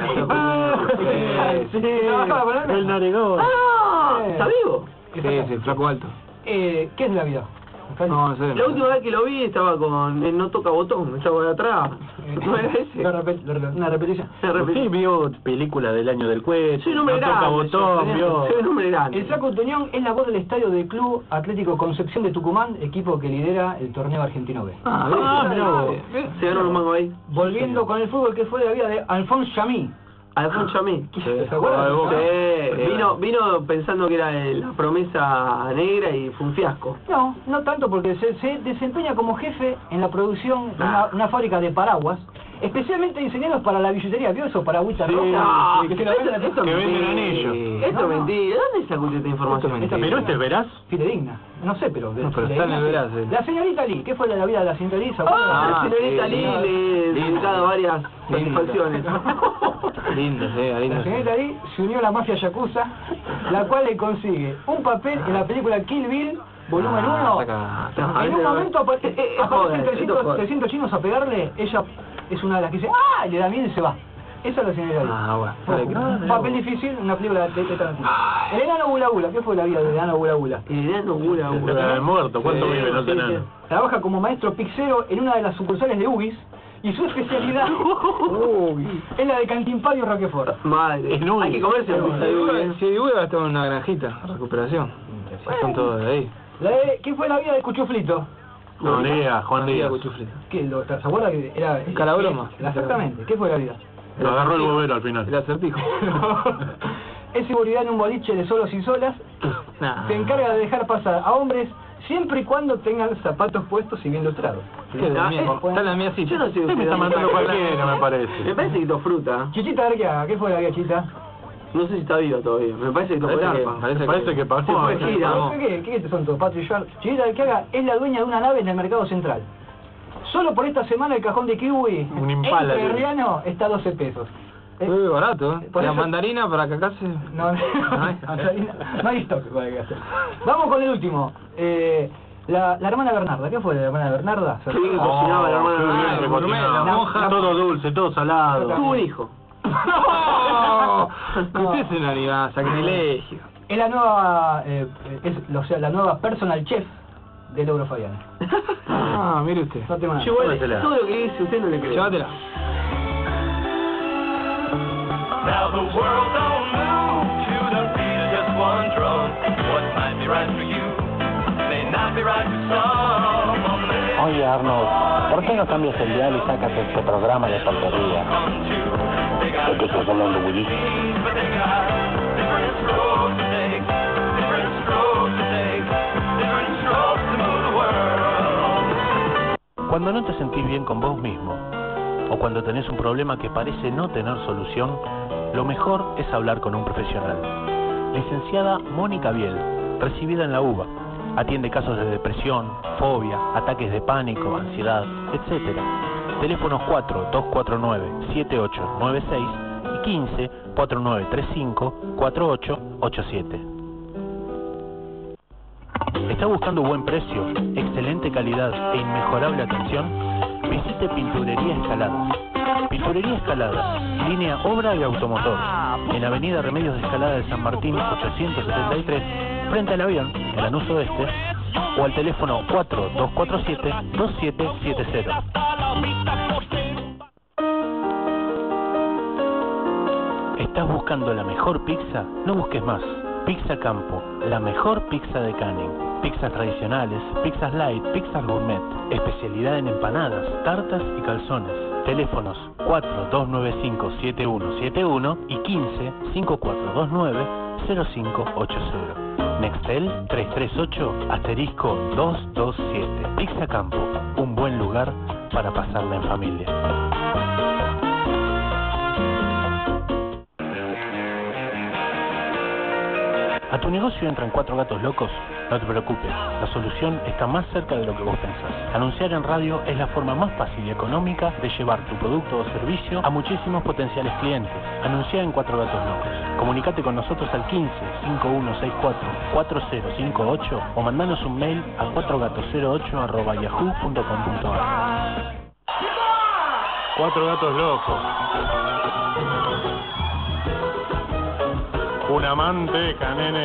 Sí, ¿Trabajaba con él? El narigón. ¡Ah! ¿Está vivo? Sí, flaco alto. ¿Qué es la vida? No sé. La última vez que lo vi estaba con el No Toca Botón, estaba de atrás. ¿No era ese? Una repetición. Sí, vio película del año del cohete. Soy un hombre No toca grande, botón, vio. soy un hombre grande. El Saco de Unión es la voz del estadio del Club Atlético Concepción de Tucumán, equipo que lidera el torneo argentino B. Mirá vos. Se ganó los mangos ahí. Volviendo con el fútbol, ¿qué fue de la vida de Alphonse Chamí? Alfonso Chamí. ¿Se acuerdan? Sí, vino pensando que era la promesa negra y fue un fiasco. No tanto, porque se desempeña como jefe en la producción de una fábrica de paraguas, especialmente diseñados para la bisutería. ¿Vio eso? Paraguitas Sí, rojas. No, que se la venden a esto que venden mentira. anillos. Esto es No. mentira. ¿Dónde sacó usted esta información? Pero este es veraz. Fidedigna. No sé, pero... No, pero fidedigna, está en el veraz, sí. La señorita Lee. ¿Qué fue la vida de la señorita Lee? ¿Se acuerdan? La señorita sí, Lee sí. le he dedicado varias satisfacciones. Linda, La linda. señorita Lee se unió a la mafia yakuza, la cual le consigue un papel en la película Kill Bill, volumen 1. En un momento aparecen joder, 300 chinos a pegarle, ella es una de las que dice ¡ah! Y le da miedo y se va. Esa es la señorita Lee. Bueno. Un papel difícil, una película de Tarantino. El enano Gula Gula, ¿qué fue la vida del enano Gula Gula? El enano Gula Está muerto. ¿Cuánto Sí, vive? No Sí, sé sí. nada. Trabaja como maestro pixero en una de las sucursales de UBIS y su especialidad es la de Cantimpadio Roquefort. Madre, En un- hay que comerse la pizza de Ubi. Si Ubi va a estar en una granjita, recuperación. Son todos de ahí. ¿Qué fue la vida de Cuchuflito? Juan Díaz. Cuchufleta. ¿Qué? ¿Se acuerda que era...? Calabroma. Exactamente. ¿Qué fue la vida? Lo agarró el bobero al final. El acertijo. Es seguridad en un boliche de solos y solas. Nah. Se encarga de dejar pasar a hombres siempre y cuando tengan zapatos puestos y bien lustrados. ¿Qué es la mía? Está la mía, sí. Yo no sé Usted me está mandando cualquiera, me parece. Me parece que tocó fruta. Chichita, a ver qué haga. ¿Qué fue la vida, Chita? No sé si está viva todavía. Me parece que tocó el arpa. Parece que pasó. Fue gira. Vamos. ¿Qué son todos? Patrick Schwartz. Chichita, ¿qué haga? Es la dueña de una nave en el mercado central. Solo por esta semana el cajón de kiwi Un Impala, en Ferriano está a 12 pesos. Muy barato, ¿eh? Por La eso- mandarina para que acá se... No, no hay stock para que hacer. Vamos con el último. La hermana Bernarda. ¿Qué fue la hermana Bernarda? Sí, que cocinaba la hermana qué bien Bernarda. que cocinaba. la monja. Todo dulce, todo salado. Tuvo un hijo. ¡No! Usted es un animal, sacrilegio. Es la nueva, la nueva personal chef del Eurofabiana. Ah, mire usted. No tengo nada. Yo igual, Tómatela. todo lo que dice usted no le cree. Llévatela. Now the world don't move to the beat of just one drum. What might be right for you may not be right for some. Oye Arnold, ¿por qué no cambias el dial y sacas este programa de porquería? ¿De qué estás hablando, Willy? But they got different strokes to take, different strokes to take, different strokes to move the world. Cuando no te sentís bien con vos mismo, o cuando tenés un problema que parece no tener solución, lo mejor es hablar con un profesional. Licenciada Mónica Biel, recibida en la UBA, atiende casos de depresión, fobia, ataques de pánico, ansiedad, etc. Teléfonos 4-249-7896 y 15-4935-4887. ¿Está buscando buen precio, excelente calidad e inmejorable atención? Visite Pinturería Escaladas. Pinturería Escaladas, línea obra y automotor, en Avenida Remedios de Escalada de San Martín 873, frente al avión, en Lanús Oeste, o al teléfono 4247-2770. ¿Estás buscando la mejor pizza? No busques más. Pizza Campo, la mejor pizza de Canning. Pizzas tradicionales, pizzas light, pizzas gourmet. Especialidad en empanadas, tartas y calzones. Teléfonos 4295-7171 y 15-5429-0580. Nextel 338-227. Pizza Campo, un buen lugar para pasarla en familia. ¿A tu negocio entran 4 gatos locos? No te preocupes, la solución está más cerca de lo que vos pensás. Anunciar en radio es la forma más fácil y económica de llevar tu producto o servicio a muchísimos potenciales clientes. Anuncia en 4 gatos locos. Comunicate con nosotros al 15-5164-4058 o mandanos un mail a 4gatos08@yahoo.com.ar. 4 gatos locos. Una manteca, nene.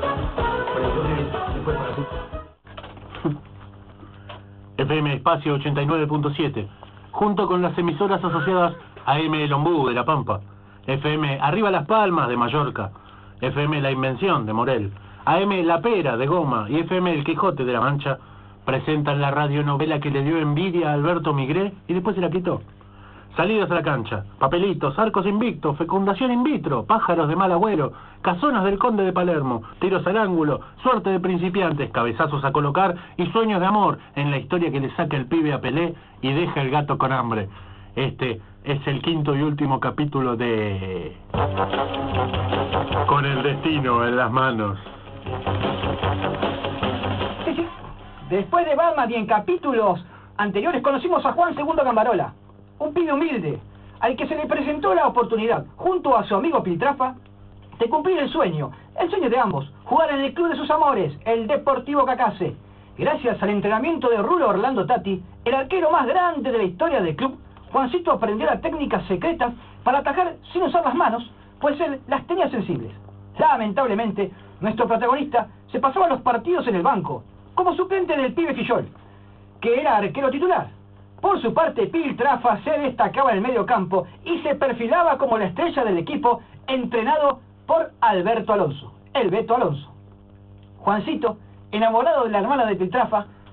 FM Espacio 89.7, junto con las emisoras asociadas a AM El Ombú de La Pampa, FM Arriba Las Palmas de Mallorca, FM La Invención de Morel, AM La Pera de Goma y FM El Quijote de La Mancha, presentan la radionovela que le dio envidia a Alberto Migré y después se la quitó. Salidas a la cancha, papelitos, arcos invictos, fecundación in vitro, pájaros de mal agüero, casonas del conde de Palermo, tiros al ángulo, suerte de principiantes, cabezazos a colocar y sueños de amor en la historia que le saca el pibe a Pelé y deja el gato con hambre. Este es el quinto y último capítulo de... Con el destino en las manos. Sí, sí. Después de Batman y en capítulos anteriores conocimos a Juan II Gambarola, un pibe humilde, al que se le presentó la oportunidad, junto a su amigo Piltrafa, de cumplir el sueño de ambos, jugar en el club de sus amores, el Deportivo Cacase. Gracias al entrenamiento de Rulo Orlando Tati, el arquero más grande de la historia del club, Juancito aprendió las técnicas secretas para atajar sin usar las manos, pues él las tenía sensibles. Lamentablemente, nuestro protagonista se pasaba los partidos en el banco, como suplente del pibe Fillol, que era arquero titular. Por su parte, Piltrafa se destacaba en el medio campo y se perfilaba como la estrella del equipo, entrenado por Alberto Alonso, el Beto Alonso. Juancito, enamorado de la hermana de Piltrafa,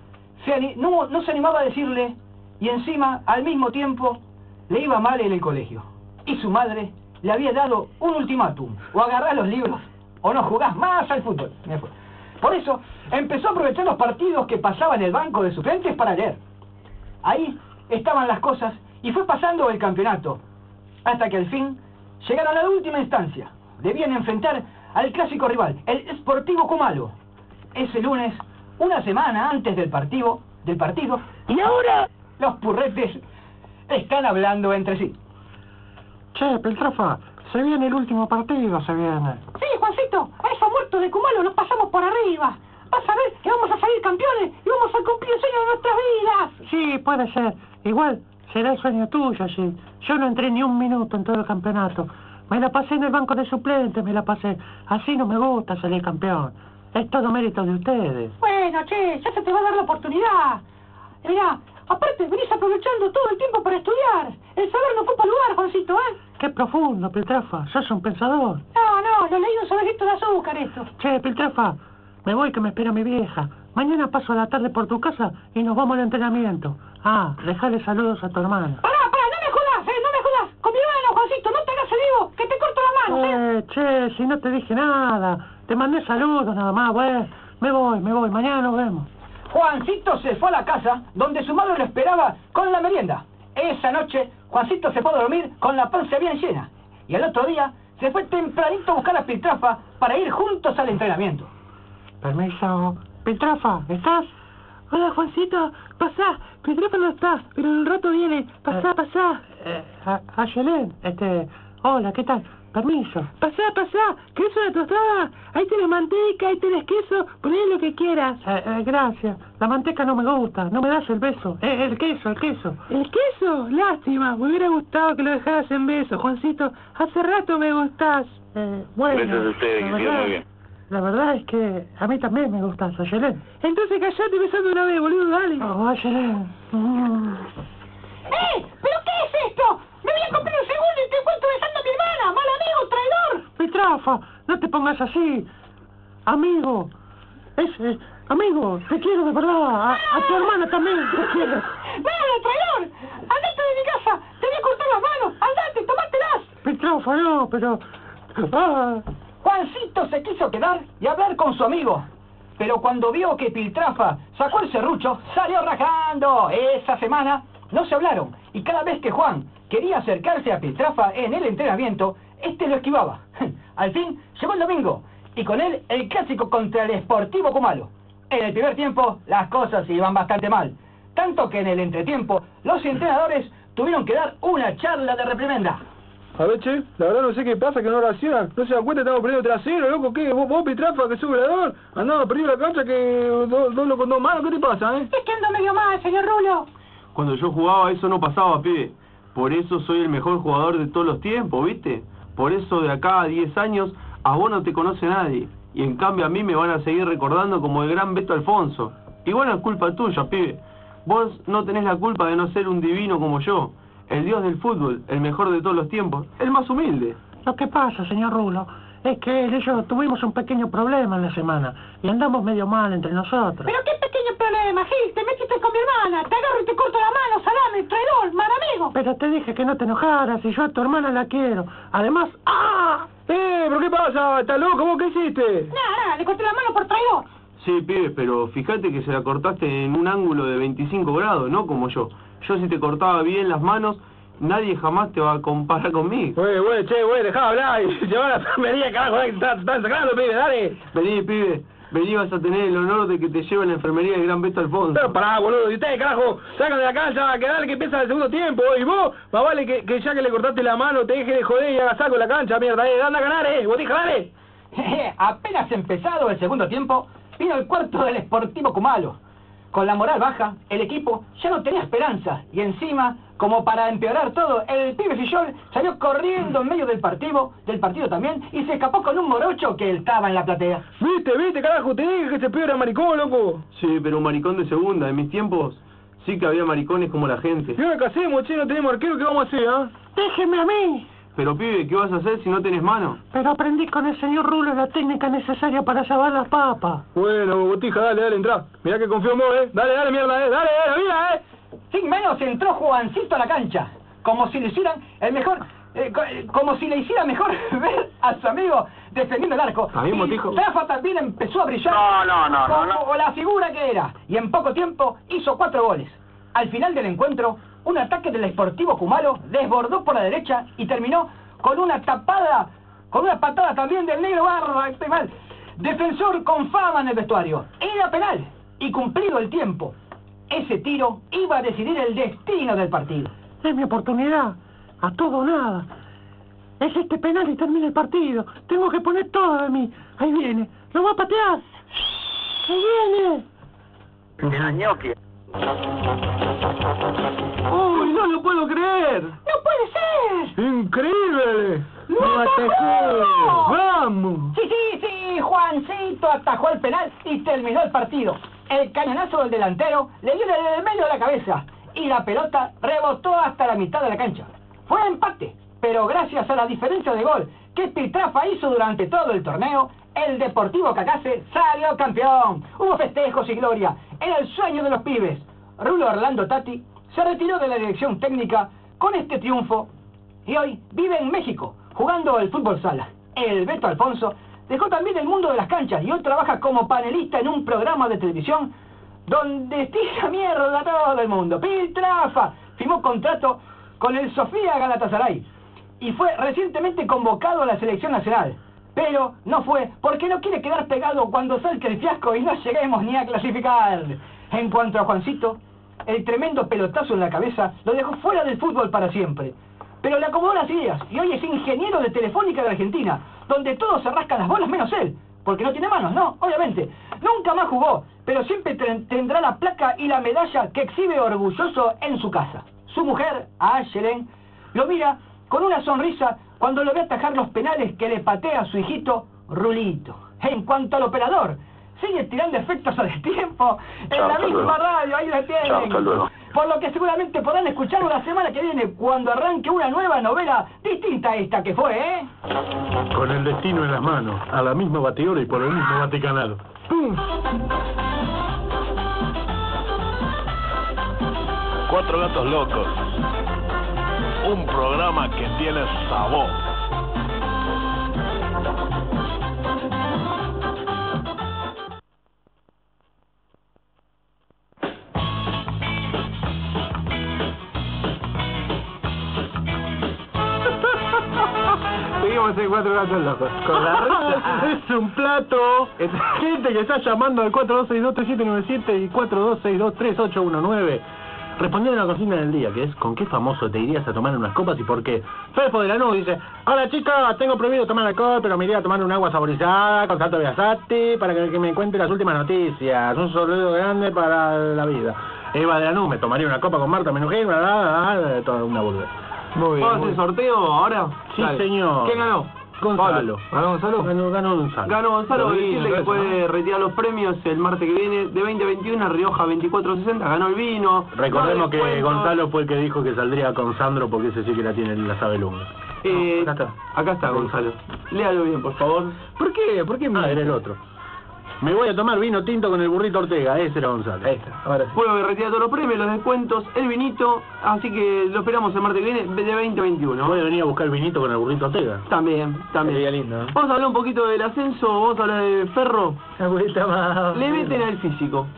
no se animaba a decirle, y encima, al mismo tiempo, le iba mal en el colegio. Y su madre le había dado un ultimátum: o agarrás los libros o no jugás más al fútbol. Por eso empezó a aprovechar los partidos que pasaba en el banco de suplentes para leer. Ahí estaban las cosas y fue pasando el campeonato, hasta que al fin llegaron a la última instancia. Debían enfrentar al clásico rival, el Sportivo Kumalo. Ese lunes, una semana antes del partido, y ahora los purretes están hablando entre sí. Che, Piltrafa, se viene el último partido, se viene. Sí, Juancito, a esos muertos de Kumalo los pasamos por arriba. Vas a ver que vamos a salir campeones y vamos a cumplir el sueño de nuestras vidas. Sí, puede ser. Igual será el sueño tuyo, sí. Yo no entré ni un minuto en todo el campeonato. Me la pasé en el banco de suplentes, me la pasé. Así no me gusta salir campeón. Es todo mérito de ustedes. Bueno, che, ya se te va a dar la oportunidad. Mirá, aparte venís aprovechando todo el tiempo para estudiar. El saber no ocupa lugar, Juancito, ¿eh? Qué profundo, Piltrafa. Sos un pensador. No, lo leí un sobrecito de azúcar esto. Che, Piltrafa, me voy que me espera mi vieja. Mañana paso a la tarde por tu casa y nos vamos al entrenamiento. Ah, dejale saludos a tu hermana. Pará, no me jodas. Con mi hermano, Juancito, no te hagas el vivo, que te corto las manos, Che, si no te dije nada. Te mandé saludos nada más, güey. Me voy, mañana nos vemos. Juancito se fue a la casa donde su madre lo esperaba con la merienda. Esa noche, Juancito se fue a dormir con la panza bien llena. Y al otro día, se fue tempranito a buscar a Piltrafa para ir juntos al entrenamiento. Permiso. Piltrafa, ¿estás? Hola, Juancito. Pasá. Piltrafa no está, pero en un rato viene. Pasá. Ayelén, hola, ¿qué tal? Permiso. Pasá. ¿Querés una tostada? Ahí tenés manteca, ahí tenés queso. Poné lo que quieras. Gracias. La manteca no me gusta. No me das el beso. El queso. ¿El queso? Lástima. Me hubiera gustado que lo dejaras en beso, Juancito. Hace rato me gustás. Bueno. Gracias a ustedes, que sigan muy bien. La verdad es que a mí también me gustas, Ayelén. Entonces callate besando una vez, boludo, dale. Oh, Ayelén. ¿Pero qué es esto? Me voy a cumplir un segundo y te encuentro besando a mi hermana. ¡Mal amigo, traidor! Piltrafa, no te pongas así. Amigo. Amigo, te quiero de verdad. A tu hermana también te quiero. ¡Nada, traidor! ¡Andate de mi casa! ¡Te voy a cortar las manos! ¡Andate, tomátelas! Piltrafa, no, pero... Juancito se quiso quedar y hablar con su amigo. Pero cuando vio que Piltrafa sacó el serrucho, salió rajando. Esa semana no se hablaron. Y cada vez que Juan quería acercarse a Piltrafa en el entrenamiento, lo esquivaba. Al fin llegó el domingo, y con él el clásico contra el Sportivo Kumalo. En el primer tiempo las cosas iban bastante mal, tanto que en el entretiempo los entrenadores tuvieron que dar una charla de reprimenda. A ver, che, la verdad no sé qué pasa, que no reaccionan. No se dan cuenta, estamos perdiendo trasero, loco. ¿Qué? ¿Vos Piltrafa, que sos goleador? Andamos perdiendo la cancha, que dos con dos manos. ¿Qué te pasa, Es que ando medio mal, señor Rulo. Cuando yo jugaba eso no pasaba, pibe. Por eso soy el mejor jugador de todos los tiempos, ¿viste? Por eso de acá a 10 años a vos no te conoce nadie. Y en cambio a mí me van a seguir recordando como el gran Beto Alfonso. Y bueno, es culpa tuya, pibe. Vos no tenés la culpa de no ser un divino como yo. El dios del fútbol, el mejor de todos los tiempos, el más humilde. Lo que pasa, señor Rulo, es que él y yo tuvimos un pequeño problema en la semana y andamos medio mal entre nosotros. ¿Pero qué pequeño problema, Gil? Te metiste con mi hermana, te agarro y te corto la mano, salame, traidor, mal amigo. Pero te dije que no te enojaras y yo a tu hermana la quiero. Además, ¡ah! ¿Pero qué pasa? ¿Estás loco? ¿Vos qué hiciste? Nada, le corté la mano por traidor. Sí, pibe, pero fíjate que se la cortaste en un ángulo de 25 grados, no como yo. Yo si te cortaba bien las manos, nadie jamás te va a comparar conmigo. Che, dejá hablar y llevar a la enfermería, carajo, están sacando, pibe, dale. Vení, pibe, vas a tener el honor de que te lleve a la enfermería del gran Beto Alfonso. Pero pará, boludo, y ustedes, carajo, sacan de la cancha, que dale que empieza el segundo tiempo, y vos, más vale que ya que le cortaste la mano, te dejes de joder y hagas algo en la cancha, mierda, anda a ganar, botija, dale. Apenas empezado el segundo tiempo, vino el cuarto del Sportivo Kumalo. Con la moral baja, el equipo ya no tenía esperanza, y encima, como para empeorar todo, el pibe Fillol salió corriendo en medio del partido también, y se escapó con un morocho que estaba en la platea. ¿Viste, carajo? Te dije que ese pibe era maricón, loco. Sí, pero un maricón de segunda. En mis tiempos sí que había maricones como la gente. ¿Y ahora qué hacemos, che? No tenemos arquero, ¿qué vamos a hacer, Déjeme a mí. Pero pibe, ¿qué vas a hacer si no tenés mano? Pero aprendí con el señor Rulo la técnica necesaria para salvar las papas. Bueno, Botija, dale, entrá. Mirá que confío en vos, Dale, mierda, dale, mira, Sin menos entró Juancito a la cancha, como si le hicieran el mejor... como si le hiciera mejor ver a su amigo defendiendo el arco. Ahí, Botijo. Rafa también empezó a brillar como la figura que era. Y en poco tiempo hizo 4 goles. Al final del encuentro, un ataque del Sportivo Kumalo desbordó por la derecha y terminó con una patada también del negro Barra, defensor con fama en el vestuario. Era penal y cumplido el tiempo. Ese tiro iba a decidir el destino del partido. Es mi oportunidad. A todo o nada. Es este penal y termina el partido. Tengo que poner todo de mí. Ahí viene. Lo va a patear. Ahí viene. El ñoqui. ¡Uy, no lo puedo creer! ¡No puede ser! ¡Increíble! ¡Lo atajó! ¡Vamos! Sí, Juancito atajó el penal y terminó el partido. El cañonazo del delantero le dio en el medio de la cabeza y la pelota rebotó hasta la mitad de la cancha. Fue empate, pero gracias a la diferencia de gol que Pitrafa hizo durante todo el torneo, el Deportivo Cacase salió campeón. Hubo festejos y gloria. Era el sueño de los pibes. Rulo Orlando Tati se retiró de la dirección técnica con este triunfo y hoy vive en México, jugando el fútbol sala. El Beto Alfonso dejó también el mundo de las canchas y hoy trabaja como panelista en un programa de televisión donde tira mierda a todo el mundo. Pitrafa firmó contrato con el Sofía Galatasaray y fue recientemente convocado a la selección nacional, pero no fue porque no quiere quedar pegado cuando salte el fiasco y no lleguemos ni a clasificar. En cuanto a Juancito, el tremendo pelotazo en la cabeza lo dejó fuera del fútbol para siempre, pero le acomodó las ideas y hoy es ingeniero de Telefónica de Argentina, donde todos se rascan las bolas menos él, porque no tiene manos, no, obviamente. Nunca más jugó, pero siempre tendrá la placa y la medalla que exhibe orgulloso en su casa. Su mujer, Ayelen, lo mira con una sonrisa cuando lo ve atajar los penales que le patea a su hijito Rulito. En cuanto al operador, sigue tirando efectos a destiempo en la misma radio, ahí la tienen. Por lo que seguramente podrán escucharlo la semana que viene cuando arranque una nueva novela distinta a esta que fue, Con el destino en las manos, a la misma batidora y por el mismo Vaticanal. ¡Pum! 4 gatos locos. Un programa que tiene sabor. Seguimos en 4 gatos locos. Con la risa. Es un plato. Gente que está llamando al 42623797 y 42623819. Respondiendo a la consigna del día, que es ¿con qué famoso te irías a tomar unas copas y por qué? Fefo de Lanús dice: hola chicos, tengo prohibido tomar alcohol, pero me iría a tomar un agua saborizada con Santo Biasati para que me cuente las últimas noticias. Un saludo grande para la vida. Eva de Lanús, me tomaría una copa con Marta Menujín, toda una boludez. Muy bien. ¿Vamos a hacer sorteo ahora? Sí, dale. señor. ¿Quién ganó? Gonzalo. ¿Ganó Gonzalo? Ganó Gonzalo. Ganó Gonzalo, decirle que puede retirar los premios el martes que viene de 2021, Rioja 2460, ganó el vino. Recordemos que Gonzalo fue el que dijo que saldría con Sandro porque ese sí que la tiene la sabe lunga. Acá está Gonzalo. Léalo bien, por favor. ¿Por qué? ¿Por qué? Era el otro. Me voy a tomar vino tinto con el burrito Ortega, ese era Gonzalo. Ahí está, ahora sí. Puedo retirar todos los premios, los descuentos, el vinito, así que lo esperamos el martes que viene de 2021. ¿Puede venir a buscar el vinito con el burrito Ortega? También. Sería lindo, ¿no? Vamos a hablar un poquito del ascenso, vamos a hablar de Ferro. Le meten al físico.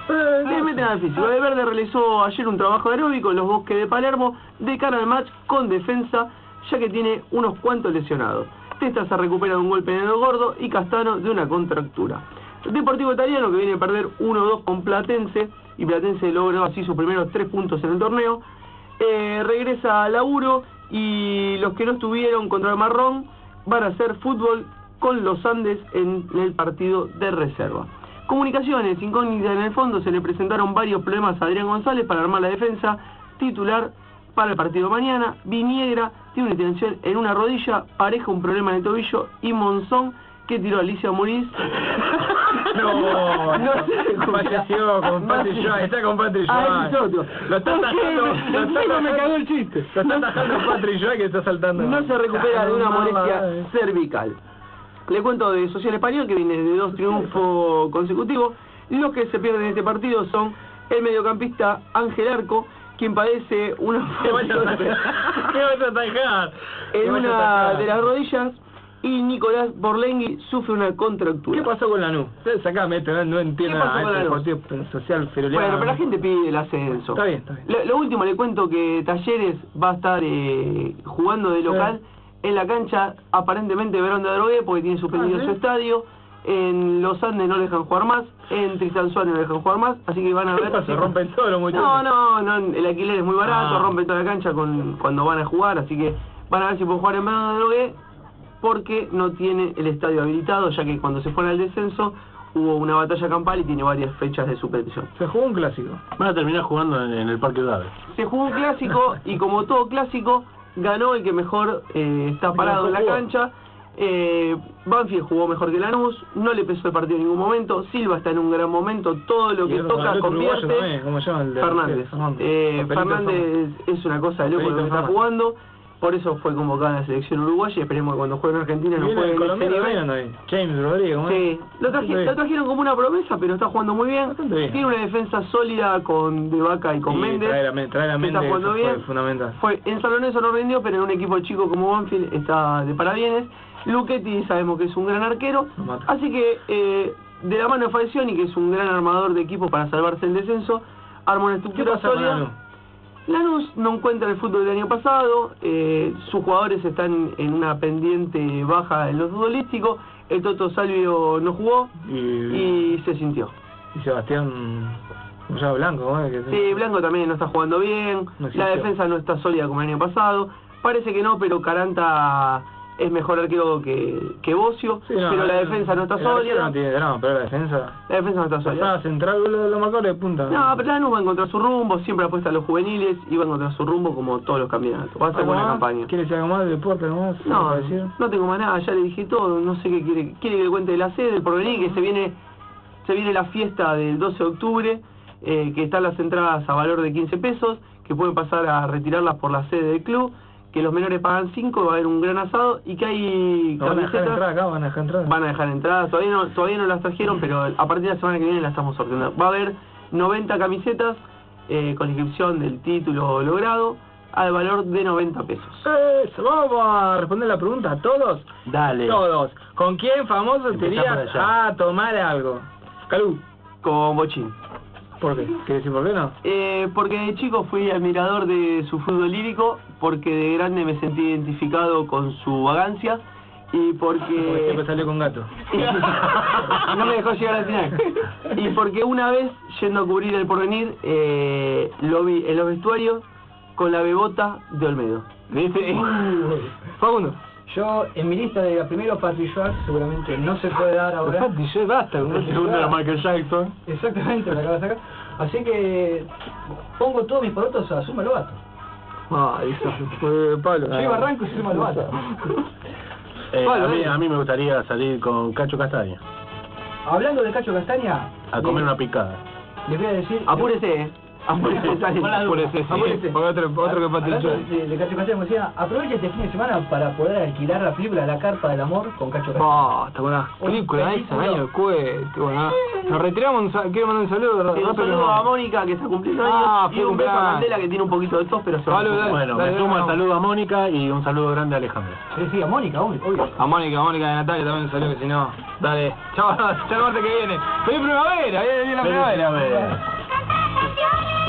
El Verde realizó ayer un trabajo aeróbico en los Bosques de Palermo de cara al match con Defensa, ya que tiene unos cuantos lesionados. Testa se recupera de un golpe en el gordo y Castano de una contractura. El Deportivo Italiano, que viene a perder 1-2 con Platense, y Platense logró así sus primeros 3 puntos en el torneo, regresa al laburo y los que no estuvieron contra el Marrón van a hacer fútbol con los Andes en el partido de reserva. Comunicaciones, incógnitas en el fondo, se le presentaron varios problemas a Adrián González para armar la defensa titular para el partido de mañana. Viniegra tiene una tensión en una rodilla, Pareja un problema en el tobillo y Monzón, que tiró a Alicia Muriz No se recupera. Falleció con Patrick Joy, está con Patrick Joy. Ah, ese es otro. Lo está atajando, me cagó el chiste. Lo está atajando Patrick Joy que está saltando. No se recupera de una molestia cervical. Le cuento de Social Español, que viene de 2 triunfos consecutivos. Los que se pierden en este partido son el mediocampista Ángel Arco, quien padece una en una de las rodillas, y Nicolás Borlengui sufre una contractura. ¿Qué pasó con Lanús? Sacame esto, no entiendo ¿Qué pasó nada. con Este Lanús? partido social feroleano. Bueno, pero la gente pide el ascenso. Está bien. Lo último, le cuento que Talleres va a estar jugando de local en la cancha aparentemente Verón de Adrogué, porque tiene suspendido su estadio. En Los Andes no le dejan jugar más, en Tristán Suárez no le dejan jugar más, así que van a ver... Se rompen todos los muchachos. No, el alquiler es muy barato, rompen toda la cancha cuando van a jugar, así que van a ver si pueden jugar en Verón de Adrogué, porque no tiene el estadio habilitado, ya que cuando se fueron al descenso hubo una batalla campal y tiene varias fechas de suspensión. Se jugó un clásico. Van a terminar jugando en el Parque Udave. Se jugó un clásico y como todo clásico, ganó el que mejor está parado en la cancha. Banfield jugó mejor que Lanús, no le pesó el partido en ningún momento. Silva está en un gran momento, todo lo que toca convierte. ¿Cómo se llama el de Fernández. Fernández es una cosa de loco lo que está jugando. Por eso fue convocada a la selección uruguaya y esperemos que cuando juegue en Argentina no juegue en ese nivel. James Rodríguez, ¿cómo es? Sí, lo trajeron como una promesa, pero está jugando muy bien. Tiene una defensa sólida con De Vaca y con Méndez. Traer a Méndez, está jugando bien. Fue fundamental. En San Lorenzo no rindió, pero en un equipo chico como Banfield está de parabienes. Luchetti sabemos que es un gran arquero, así que de la mano de Falcioni, que es un gran armador de equipo para salvarse el descenso, arma una estructura sólida. Lanús no encuentra el fútbol del año pasado, sus jugadores están en una pendiente baja en lo futbolístico, el Toto Salvio no jugó y se sintió. Y Sebastián Blanco, ¿cómo es? Sí, Blanco también no está jugando bien, la defensa no está sólida como el año pasado, parece que no, pero Caranta es mejor arquero que Bocio, pero la defensa no está sólida. No tiene drama, pero la defensa no está sólida. La central lo marcó de punta. No, pero Lanús va a encontrar su rumbo, siempre apuesta a los juveniles y va a encontrar su rumbo como todos los campeonatos. Va a ser buena campaña. ¿Quieres decir algo más de deporte? No tengo más nada, ya le dije todo, no sé qué quiere que le cuente de la sede, del porvenir, que se viene la fiesta del 12 de octubre, que están las entradas a valor de 15 pesos, que pueden pasar a retirarlas por la sede del club, que los menores pagan 5, va a haber un gran asado y que hay camisetas. Van a dejar entradas. Van a dejar entradas, todavía no las trajeron, pero a partir de la semana que viene las estamos sorteando. Va a haber 90 camisetas con la inscripción del título logrado al valor de 90 pesos. Eso, vamos a responder la pregunta a todos. Dale. Todos. ¿Con quién famoso te irías a tomar algo? Calú. Con Bochín. ¿Por qué? ¿Quieres decir por qué no? Porque de chico fui admirador de su fútbol lírico, porque de grande me sentí identificado con su vagancia y porque siempre salió con gato. No me dejó llegar al final. Y porque una vez, yendo a cubrir el porvenir, lo vi en los vestuarios con la bebota de Olmedo. ¿Viste? Facundo. Yo, en mi lista de primero Patrick Joy, seguramente no se puede dar ahora. Patrick Joy, basta. El segundo era Michael Jackson. Exactamente, lo acabo de sacar. Así que pongo todos mis porotos a Zuma Lobato. Pablo. Yo iba arranco y Zuma Lobato. A mí me gustaría salir con Cacho Castaña. Hablando de Cacho Castaña... A comer una picada. Les voy a decir... Apúrese, Apúrese. Otro que Patrick Joy. De Cacho Castaña me decía, aprovecha este fin de semana para poder alquilar la película La Carpa del Amor con Cacho Castaña. Está buena película esa, año de cohete. Nos retiramos, quiero mandar un saludo. Un saludo a Mónica que está cumpliendo años y un beso a Mandela que tiene un poquito de tos, pero bueno, me sumo al saludo a Mónica y un saludo grande a Alejandro. Sí, a Mónica, obvio. A Mónica de Natalia también un saludo, que si no, dale. Chao, hasta el martes que viene. ¡Feliz primavera! ¡Viene la primavera!